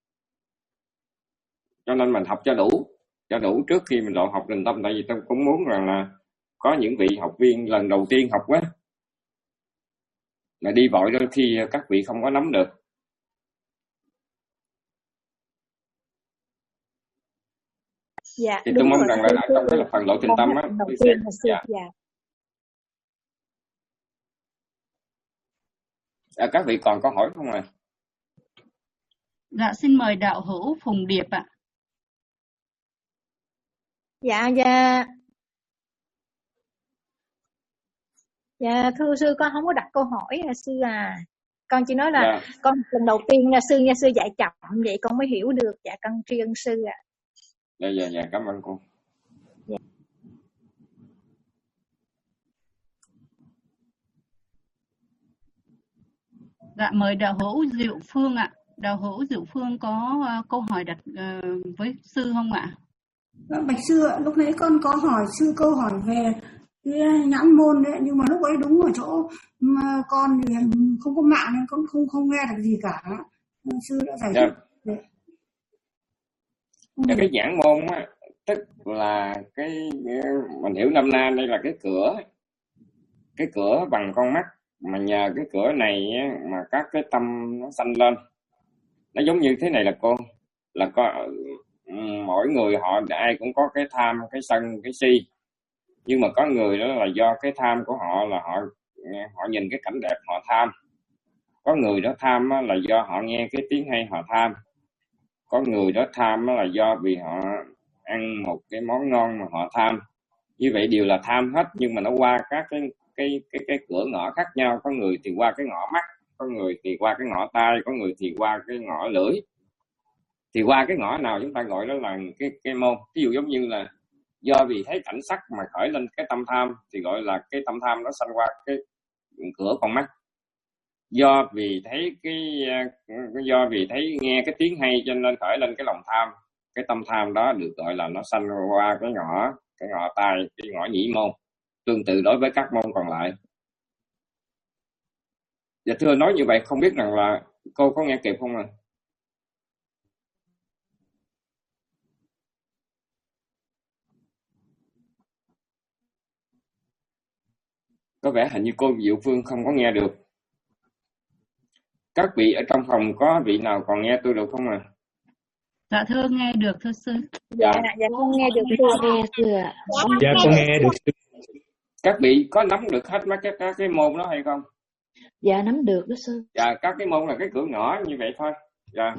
cho nên mình học cho đủ cho đủ trước khi mình lộ học trình tâm. Tại vì tôi cũng muốn rằng là có những vị học viên lần đầu tiên học á là đi vội đôi khi các vị không có nắm được. Dạ, thì tôi mong rằng là ở trong cái là phần lộ trình tâm á, đầu tiên là sư. dạ. Dạ. À, các vị còn có hỏi không ạ? À? Dạ xin mời đạo hữu Phùng Điệp ạ. Dạ dạ. Dạ thưa sư, con không có đặt câu hỏi à sư à. Con chỉ nói là dạ. con lần đầu tiên là sư nha sư dạy chậm vậy con mới hiểu được. Dạ con tri ân sư ạ. À. Dạ dạ dạ cảm ơn cô. Dạ. Dạ mời đạo hữu Diệu Phương ạ. Đạo hữu Diệu Phương có uh, câu hỏi đặt uh, với sư không ạ? Dạ, bạch sư ạ, lúc nãy con có hỏi sư câu hỏi về cái nhãn môn đấy, nhưng mà lúc ấy đúng ở chỗ mà con thì không có mạng nên con không không nghe được gì cả. Sư đã giải thích. Dạ. Dạ, cái nhãn môn á, tức là cái mình hiểu năm nay đây là cái cửa, cái cửa bằng con mắt, mà nhờ cái cửa này á, mà các cái tâm nó sanh lên. Nó giống như thế này là cô, là có mỗi người họ ai cũng có cái tham, cái sân, cái si, nhưng mà có người đó là do cái tham của họ là họ họ nhìn cái cảnh đẹp họ tham, có người đó tham là do họ nghe cái tiếng hay họ tham, có người đó tham là do vì họ ăn một cái món ngon mà họ tham. Như vậy đều là tham hết, nhưng mà nó qua các cái cái cái cái cửa ngõ khác nhau. Có người thì qua cái ngõ mắt, có người thì qua cái ngõ tai, có người thì qua cái ngõ lưỡi. Thì qua cái ngõ nào chúng ta gọi đó là cái cái môn. Ví dụ giống như là Do vì thấy cảnh sắc mà khởi lên cái tâm tham thì gọi là cái tâm tham nó sanh qua cái cửa con mắt. Do vì thấy cái do vì thấy nghe cái tiếng hay cho nên khởi lên cái lòng tham. Cái tâm tham đó được gọi là nó sanh qua cái ngõ cái ngõ tai, cái ngõ nhĩ môn. Tương tự đối với các môn còn lại. Dạ thưa, nói như vậy không biết rằng là cô có nghe kịp không ạ? À? Có vẻ hình như cô Diệu Phương không có nghe được. Các vị ở trong phòng có vị nào còn nghe tôi được không ạ? À? Dạ thưa, nghe được thưa sư. Dạ, dạ con nghe được thưa. Nghe thưa ạ. Dạ con nghe được sư. Các vị có nắm được hết mấy cái, cái, cái môn đó hay không? Dạ nắm được đó sư. Dạ, các cái môn là cái cửa ngõ như vậy thôi. Dạ.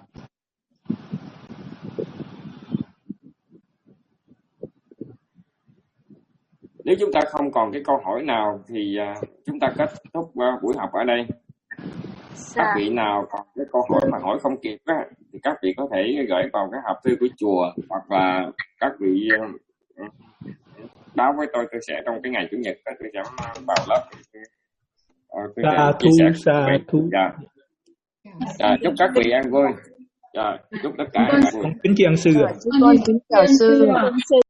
Nếu chúng ta không còn cái câu hỏi nào thì uh, chúng ta kết thúc uh, buổi học ở đây. Các vị nào còn cái câu hỏi mà hỏi không kịp á, thì các vị có thể gửi vào cái hộp thư của chùa, hoặc là các vị uh, báo với tôi, tôi sẽ trong cái ngày chủ nhật tôi sẽ vào lớp. Uh, tôi Sa chia thu, sẻ. sa thu. Dạ. Dạ, chúc các vị an vui. Dạ, chúc tất cả an vui. Kính chào sư ạ. Con kính chào sư.